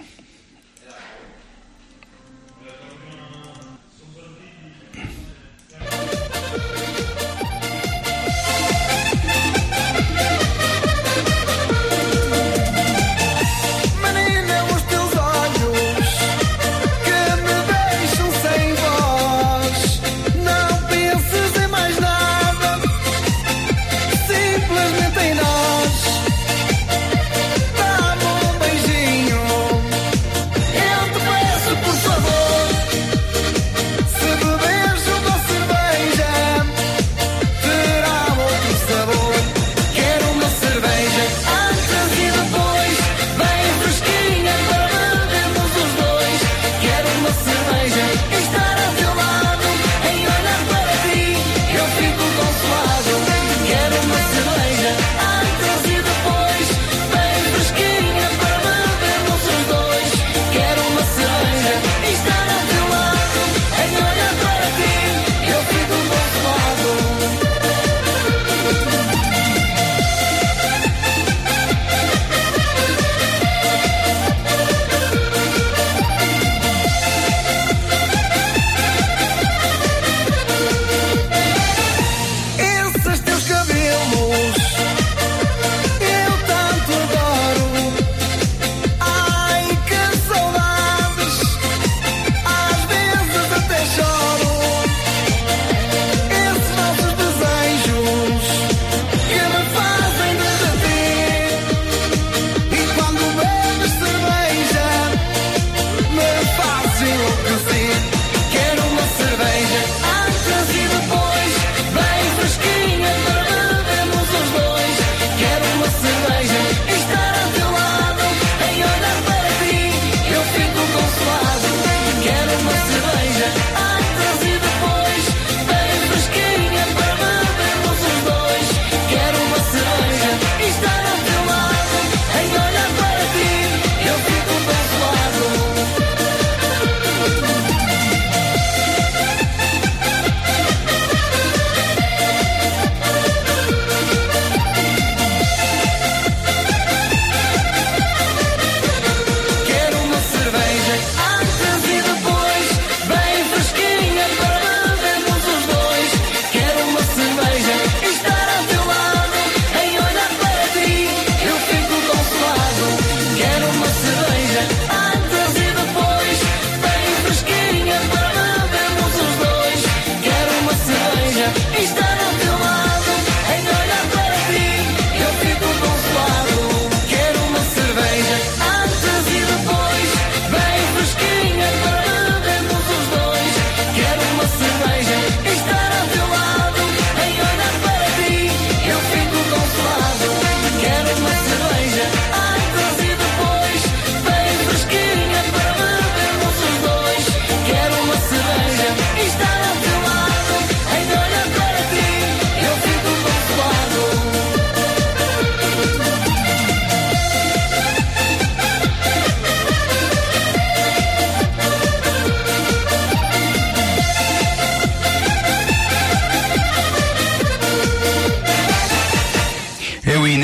Speaker 9: Menina, os teus olhos que me deixam sem voz. Não penses em mais nada, simplesmente em nós. Dá-me um beijinho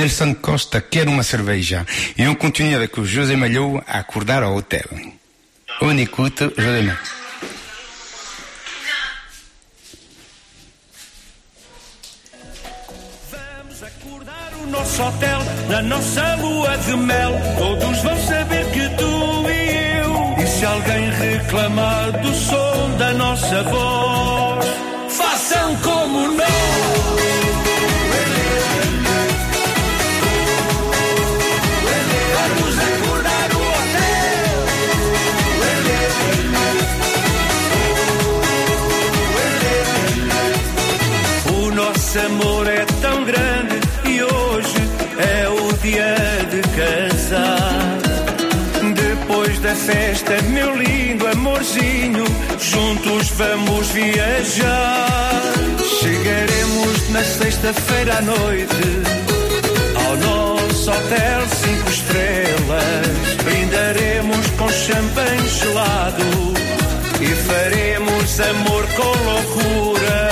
Speaker 10: Nelson Costa quer uma cerveja. Et on continue avec José Malhou a acordar ao hotel. On écoute José Malhou.
Speaker 11: Nosso hotel, na nossa lua de mel, todos vão saber que tu e eu. E se alguém reclamar do som da nossa voz, façam como nós. Vamos acordar o hotel. O nosso amor é tão grande e hoje é o dia de casar. Depois da festa, meu lindo amorzinho, juntos vamos viajar. Chegaremos na sexta-feira à noite ao nosso hotel cinco estrelas. Brindaremos com champanhe gelado e faremos amor com loucura.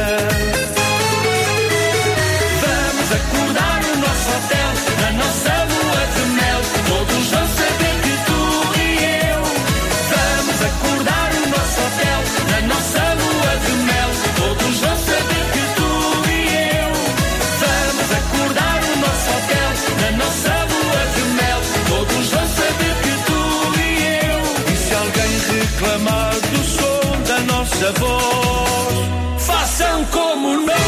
Speaker 11: Acordar no nosso hotel, na nossa lua de mel, todos vão saber que tu e eu. Vamos acordar no nosso hotel, na nossa lua de mel, todos vão saber que tu e eu. Vamos acordar no nosso hotel, na nossa lua de mel, todos vão saber que tu e eu. E se alguém reclamar do som da nossa voz, façam como nós.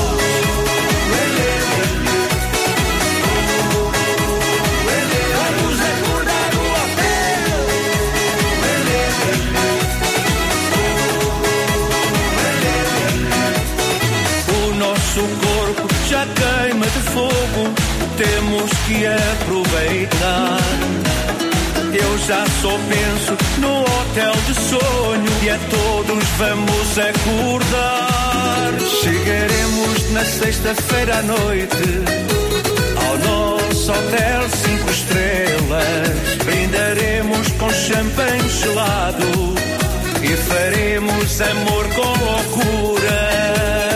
Speaker 11: O corpo já queima de fogo, temos que aproveitar. Eu já só penso no hotel de sonho e a todos vamos acordar. Chegaremos na sexta-feira à noite ao nosso hotel cinco estrelas. Brindaremos com champanhe gelado e faremos amor com loucura.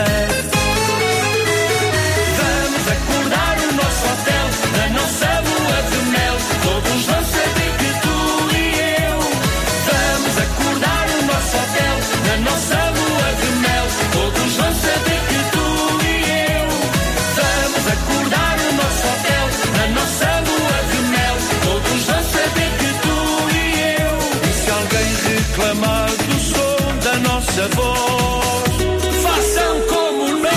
Speaker 11: Na nossa lua de mel, todos vão saber que tu e eu. Vamos acordar no nosso hotel, na nossa lua de mel, todos vão saber que tu e eu. Vamos acordar no nosso hotel, na nossa lua de mel, todos vão saber que tu e eu. E se alguém reclamar do som da nossa voz, façam como nós.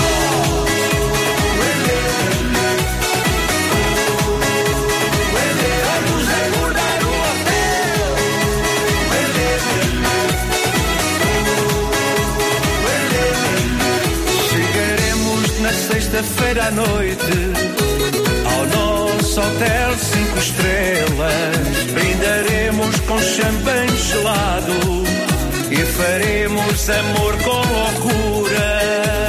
Speaker 11: Sexta-feira à noite ao nosso hotel cinco estrelas. Brindaremos com champanhe gelado e faremos amor com loucura.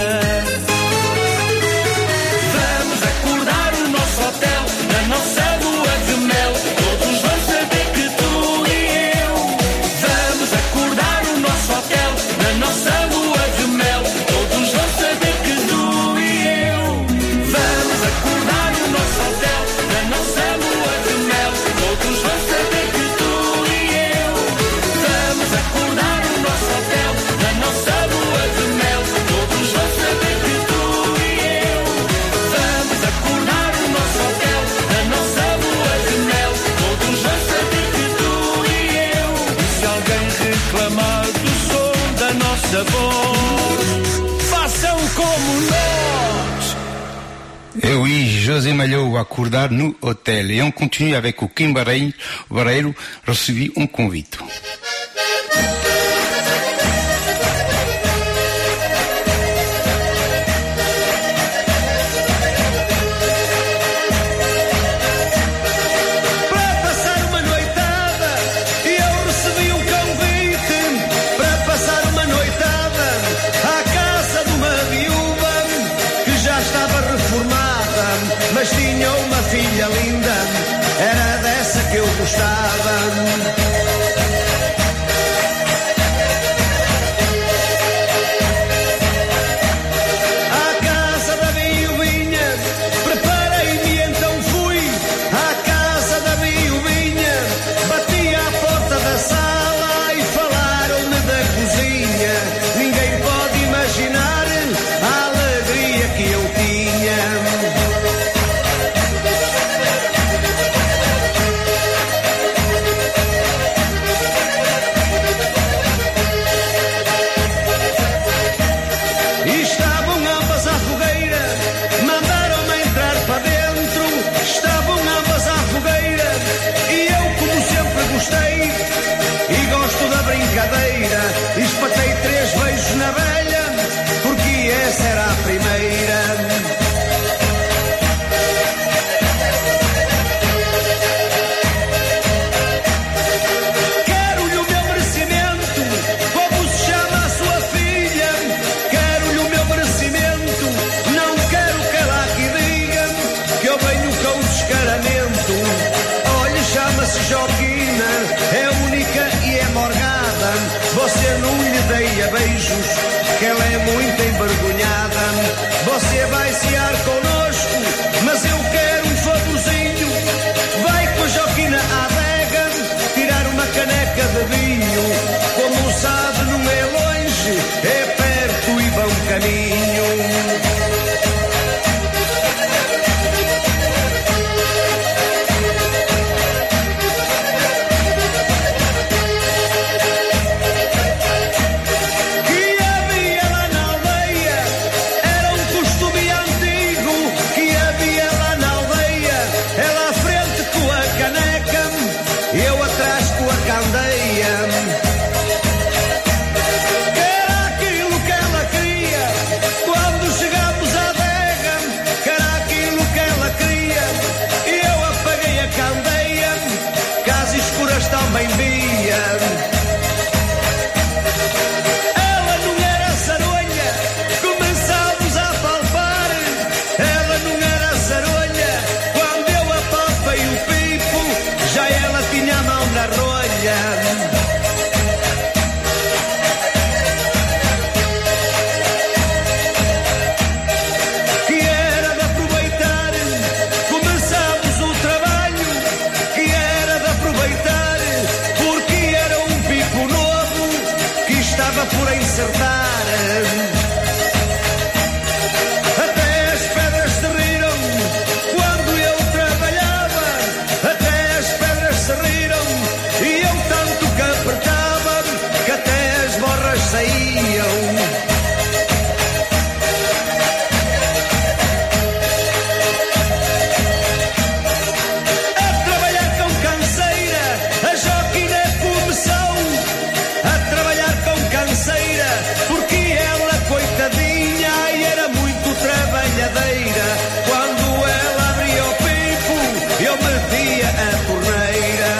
Speaker 11: Vamos acordar no nosso hotel, na nossa lua de mel, todos vão saber que tu e eu. Vamos acordar no nosso hotel, na nossa lua de mel, todos vão saber que tu e eu. Vamos acordar no nosso hotel, na nossa lua de mel, todos vão saber que tu e eu. Vamos acordar no nosso hotel, na nossa lua de mel, todos vão saber que tu e eu. Vamos acordar no nosso hotel, na nossa lua de mel, todos vão saber que tu e eu. E se alguém reclamar do som da nossa voz, façam como nós.
Speaker 10: Et oui, José Malhou acordar no hotel. Et on continue avec o Kim Barreiro, Barreiro recebi um convite.
Speaker 11: Para passar uma noitada, eu recebi um convite. Para passar uma noitada à casa de uma viúva que já estava reformada, mas tinha uma filha linda, era dessa que eu gostava. À casa da viuvinha, preparei-me então
Speaker 9: cadeira e espatei três beijos na velha, porque essa era a primeira. Quero-lhe o meu merecimento, como se chama a sua filha. Quero-lhe o meu merecimento, não quero que ela aqui diga que eu venho com descaramento. Olha, chama-se Joaquina, é única e é morgada. Você não lhe deia beijos, que ela é muito envergonhada. Você vai cear connosco, mas eu quero um favorzinho. Vai com a Joaquina à adega tirar uma caneca de vinho. Como sabe, não é longe, é perto e bom caminho. Também via. Ela não era saronha, começámos a palpar. Ela não era saronha, quando eu apalpei o pipo, já ela tinha a mão na rolha. Por encertar, até as pedras se riram quando eu trabalhava, até as pedras se riram e eu tanto que apertava que até as borras saíam. A trabalhar com canseira, a Joaquina começou a trabalhar com canseira, porque ela, coitadinha, era muito trabalhadeira. Quando ela abria o pipo, eu metia a torneira.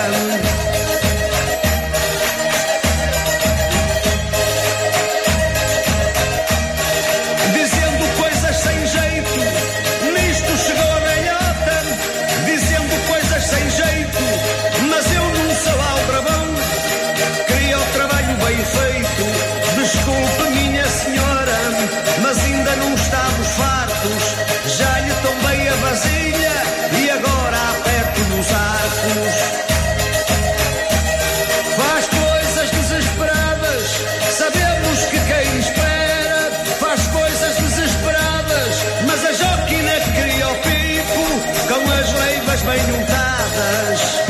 Speaker 9: Dizendo coisas sem jeito, nisto chegou a velhota. Dizendo coisas sem jeito, mas eu não sou aldrabão. Queria o trabalho bem feito. Desculpe, minha senhora, mas ainda não estamos fartos. Já lhe tombei a vasilha e agora aperto nos arcos. Faz coisas desesperadas, sabemos que quem espera faz coisas desesperadas, mas a Joaquina cria o pipo com as leivas bem untadas.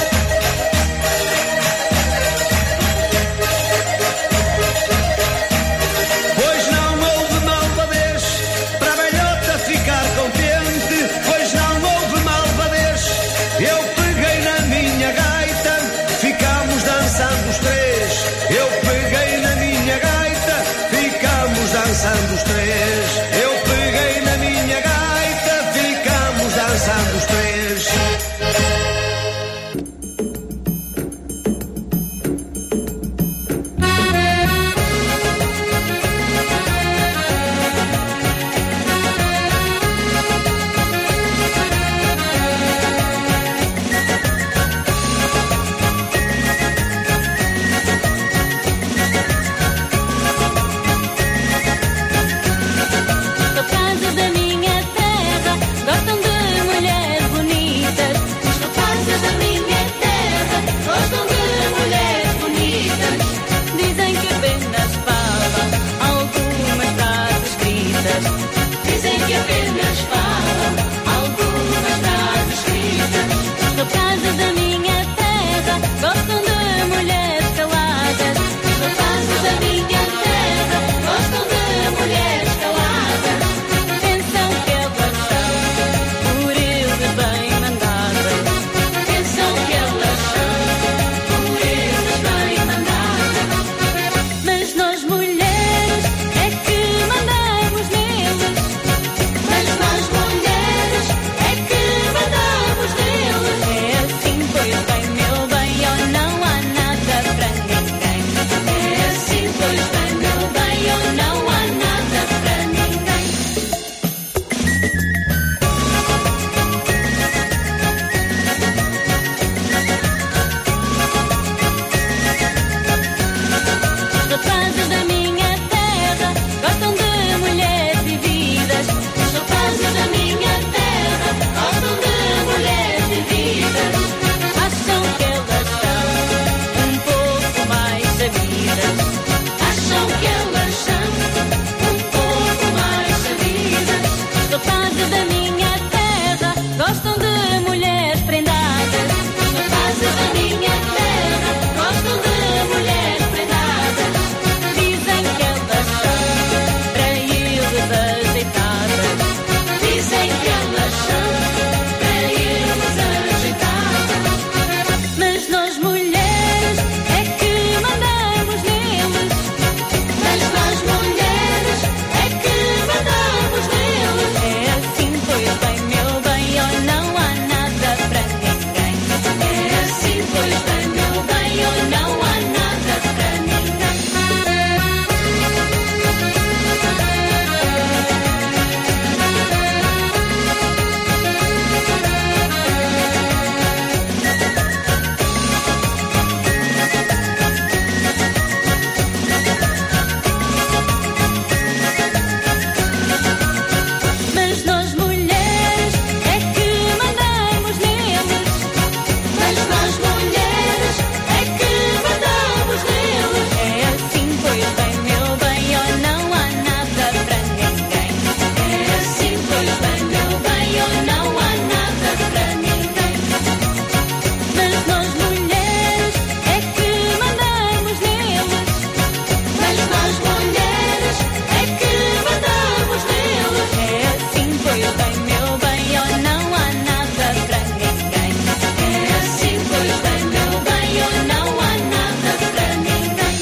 Speaker 9: Dançando os três, eu peguei na minha gaita, ficamos dançando os três.
Speaker 11: pois bem, meu bem, eu não há nada para ninguém. Os rapazes da minha terra gostam de mulheres vividas. Os rapazes da minha terra gostam de mulheres vividas. Acham que elas são um pouco mais sabidas. Acham que elas são um pouco mais sabidas. Os rapazes da minha terra gostam de mulheres prendadas. Os rapazes da minha terra gostam de mulheres prendadas. Dizem que elas são para eles ajeitadas. Dizem que elas são para eles ajeitadas. Mas nós mulheres é que mandamos neles. Mas nós mulheres é que mandamos neles. É assim, pois bem, meu bem, oh, não há nada para ninguém. É assim, pois bem, meu bem, oh, não há nada para ninguém. Mas nós mulheres é que mandamos neles. Mas nós mulheres é que mandamos neles. É assim, pois bem, meu bem, oh, não há nada para ninguém. É assim, pois bem, meu bem, oh, não há nada para ninguém. Mas nós mulheres é que mandamos neles. Mas nós mulheres é que mandamos neles. É assim, pois bem, meu bem, oh, não há nada para ninguém. É assim, pois bem, meu bem, oh, não há nada para ninguém.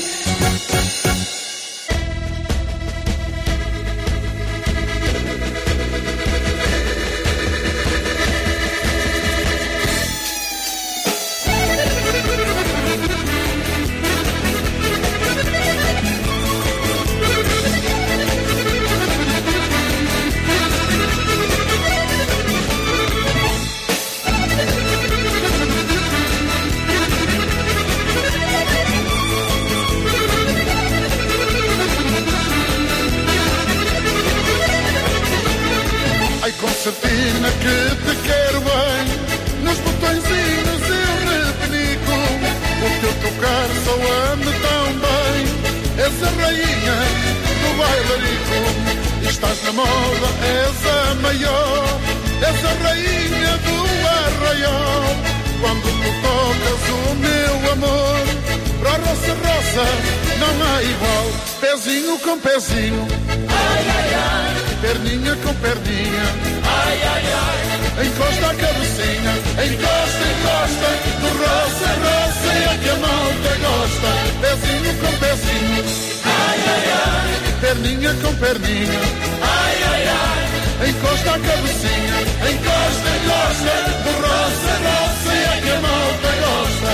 Speaker 21: Ai, concertina que te quero bem. Nos botõezinhos eu repenico. O teu tocar soa-me tão bem. És a rainha do bailarico. Estás na moda, és a maior. És a rainha do arraial. Quando tu tocas o meu amor, pra roça, roça, não há igual. Pezinho com pezinho, ai, ai, ai. Perninha com perninha, ai, ai, ai. Encosta a cabecinha, encosta, encosta. Do roça, roça, é que a malta gosta. Pezinho com pezinho, ai, ai, ai. Perninha com perninha, ai, ai, ai. Encosta a cabecinha, encosta, encosta. Do roça, roça, é que a malta gosta.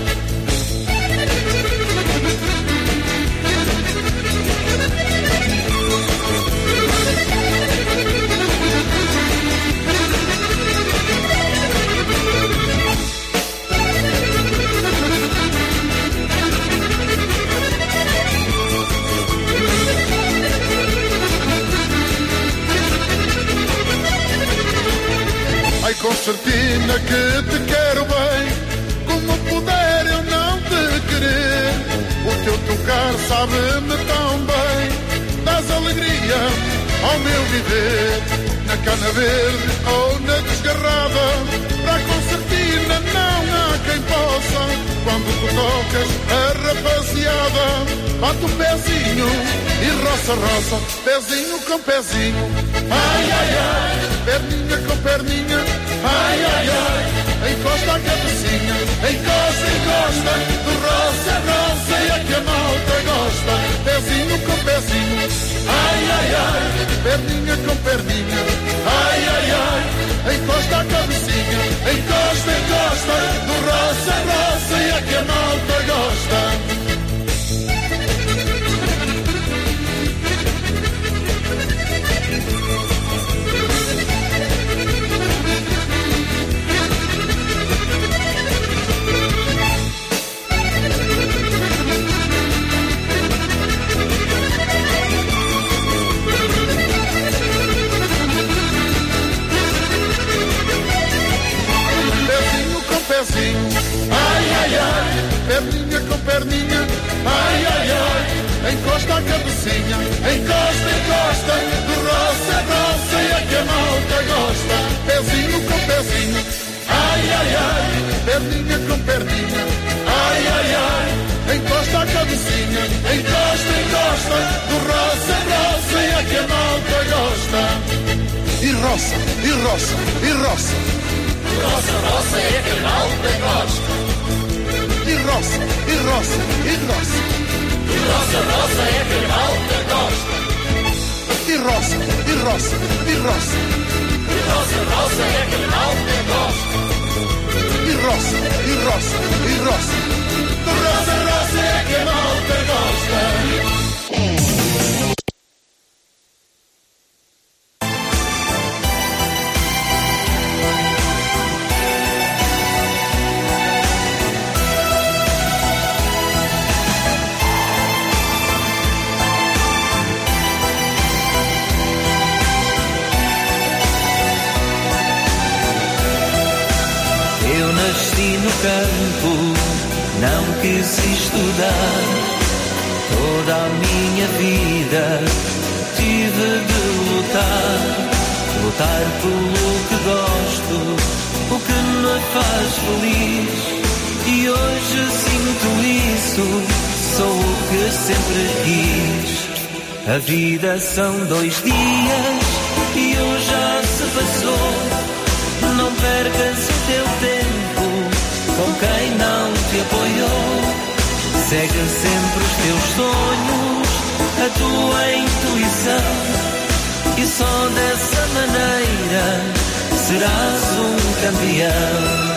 Speaker 21: Ai, concertina que te quero bem. Como puder eu não te querer. O teu tocar sabe-me tão bem. Dás alegria ao meu viver. Na cana verde ou na desgarrada, para a concertina não há quem possa. Quando tu tocas a rapaziada, bate o pezinho e roça, roça. Pezinho com pezinho, ai, ai, ai. Perninha com perninha, ai, ai, ai. Encosta a cabecinha, encosta, encosta. Do roça, roça, é que a malta gosta. Pezinho com pezinho, ai, ai, ai. Perninha com perninha, ai, ai, ai. Encosta a cabecinha, encosta, encosta. Do roça, roça, é que a malta gosta. a cabecinha, encosta, encosta, de roça, roça, e é que a malta gosta. Pezinho com pezinho, ai, ai, ai, perninha com perninha, ai, ai, ai, encosta a cabecinha, encosta, encosta, de roça, roça, e é que a malta gosta. E roça, e roça, e roça,
Speaker 11: Roça, roça, é que a malta gosta.
Speaker 21: e roça, e roça, e roça,
Speaker 11: Roça, roça, é que a malta gosta.
Speaker 21: e roça, e roça, e roça,
Speaker 11: Roça, roça, é que a malta gosta.
Speaker 21: e roça, e roça, e roça,
Speaker 11: Roça, roça, é que a malta gosta.
Speaker 13: Eu nasci no campo, não quis estudar. Toda a minha vida tive de lutar. Lutar pelo que gosto, o que me faz feliz. E hoje sinto isso, sou o que sempre quis. A vida são dois dias e um já se passou. Não percas o teu tempo com quem não te apoiou. Segue sempre os teus sonhos, a tua intuição. E só dessa maneira serás um campeão.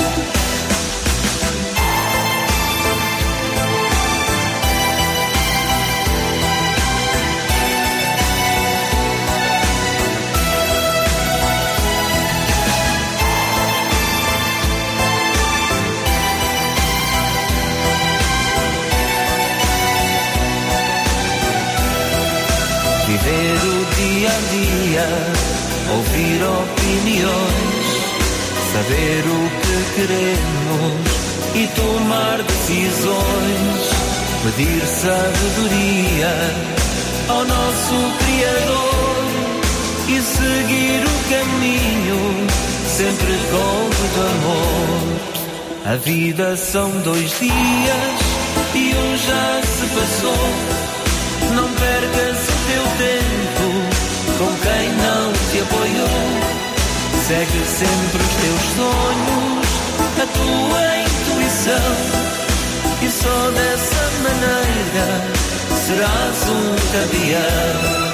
Speaker 13: Viver o dia a dia, ouvir opiniões, saber o que queremos e tomar decisões, pedir sabedoria ao nosso Criador e seguir o caminho sempre com muito amor. A vida são dois dias e um já se passou. Não percas o teu tempo com quem não te apoiou. Segue sempre os teus sonhos, a tua intuição. E só dessa maneira serás um campeão.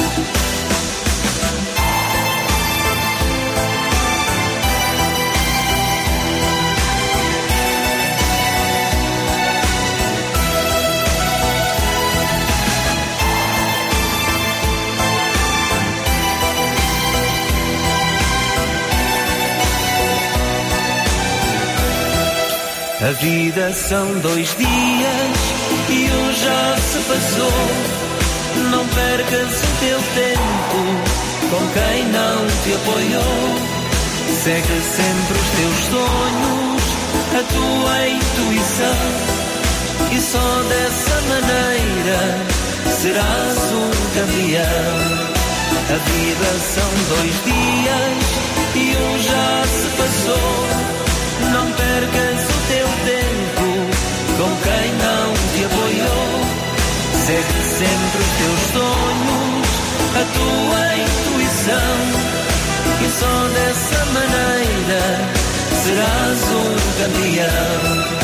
Speaker 13: A vida são dois dias e um já se passou. Não percas o teu tempo com quem não te apoiou. Segue sempre os teus sonhos, a tua intuição. E só dessa maneira serás um campeão. A vida são dois dias e um já se passou. Não percas o teu tempo com quem não te apoiou. Segue sempre os teus sonhos, a tua intuição. E só dessa maneira serás um campeão.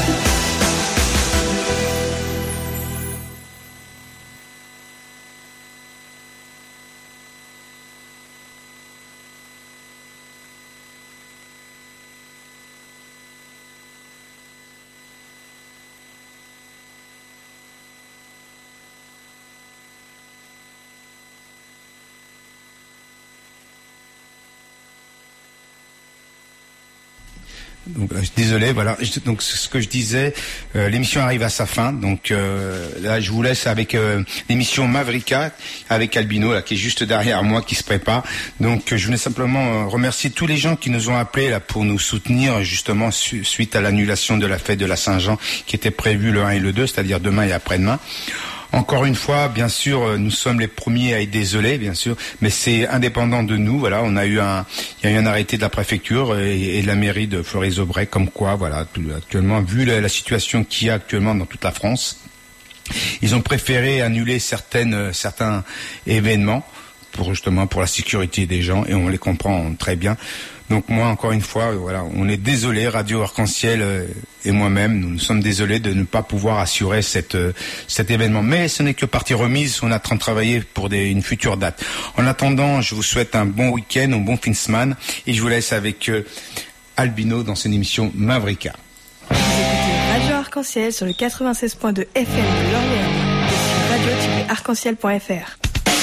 Speaker 10: Donc, désolé, voilà. Donc, ce que je disais, euh, l'émission arrive à sa fin. Donc euh, là, je vous laisse avec euh, l'émission Mavrika avec Albino, là, qui est juste derrière moi, qui se prépare. Donc, je voulais simplement euh, remercier tous les gens qui nous ont appelés là pour nous soutenir, justement su- suite à l'annulation de la fête de la Saint-Jean, qui était prévue le un et le deux, c'est-à-dire demain et après-demain. Encore une fois, bien sûr, nous sommes les premiers à être désolés, bien sûr, mais c'est indépendant de nous. Voilà, on a eu un, il y a eu un arrêté de la préfecture et, et de la mairie de Fleury-Aubray, comme quoi, voilà, tout, actuellement, vu la, la situation qu'il y a actuellement dans toute la France, ils ont préféré annuler certaines, certains événements pour justement pour la sécurité des gens, et on les comprend très bien. Donc moi, encore une fois, voilà, on est désolé, Radio Arc-en-Ciel euh, et moi-même, nous, nous sommes désolés de ne pas pouvoir assurer cette, euh, cet événement. Mais ce n'est que partie remise, on est en train de travailler pour des, une future date. En attendant, je vous souhaite un bon week-end, un bon fin de semaine, et je vous laisse avec euh, Albino dans son émission Mavrika.
Speaker 1: Vous écoutez Radio Arc-en-Ciel sur le quatre-vingt-seize point deux F M de Lorient et sur radio tiret arc en ciel point f r.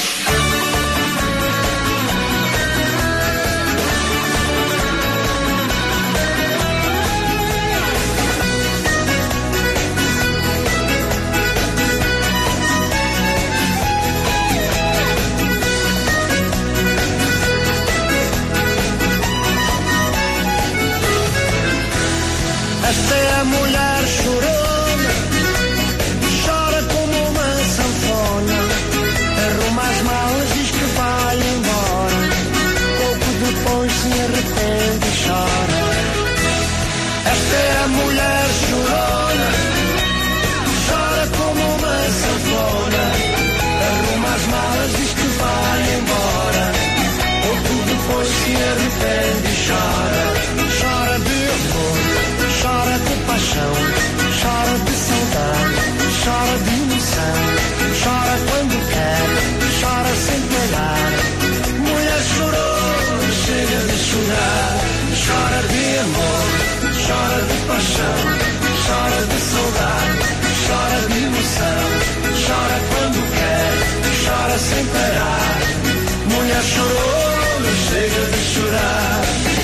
Speaker 9: Esta é a mulher chorona, chora como uma sanfona, arruma as malas, diz que vai embora, pouco depois se arrepende e chora. Esta é a mulher chorona, chora como uma sanfona, arruma as malas, diz que vai embora, pouco depois se arrepende e chora. Chora de amor, chora de paixão, chora de saudade, chora de emoção, chora quando quer, chora sem parar. Mulher chorou, chega de chorar, chora de amor, chora de paixão, chora de saudade, chora de emoção, chora quando quer, chora sem parar. Mulher chorou, chega de chorar.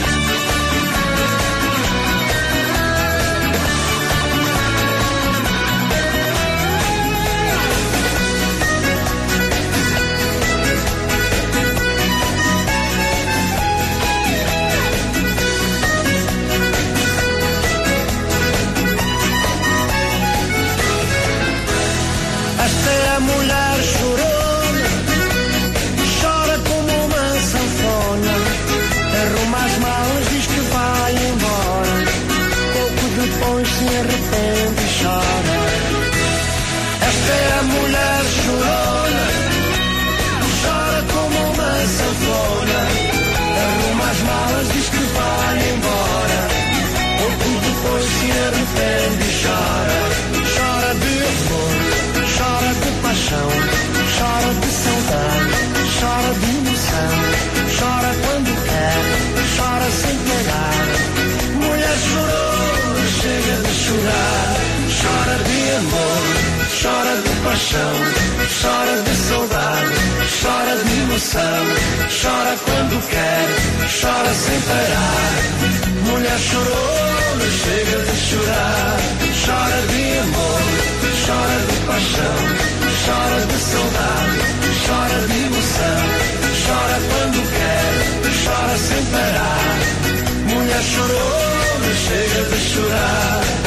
Speaker 9: Esta é a mulher chorona, chora como uma sanfona, arruma as malas, diz que vai embora, pouco depois se arrepende e chora. Esta é a mulher chorona, chora como uma sanfona, arruma as malas, diz que vai embora, pouco depois se arrepende e chora. Chora de amor, chora de paixão, chora de saudade, chora de emoção, chora quando quer, chora sem parar. Mulher chorou, chega de chorar, chora de amor, chora de paixão, chora de saudade, chora de emoção, chora quando quer, chora sem parar. Mulher chorou, chega de chorar, chora de amor, chora de paixão, chora de saudade, chora de emoção, chora quando quer, chora sem parar. Mulher chorou, chega de chorar.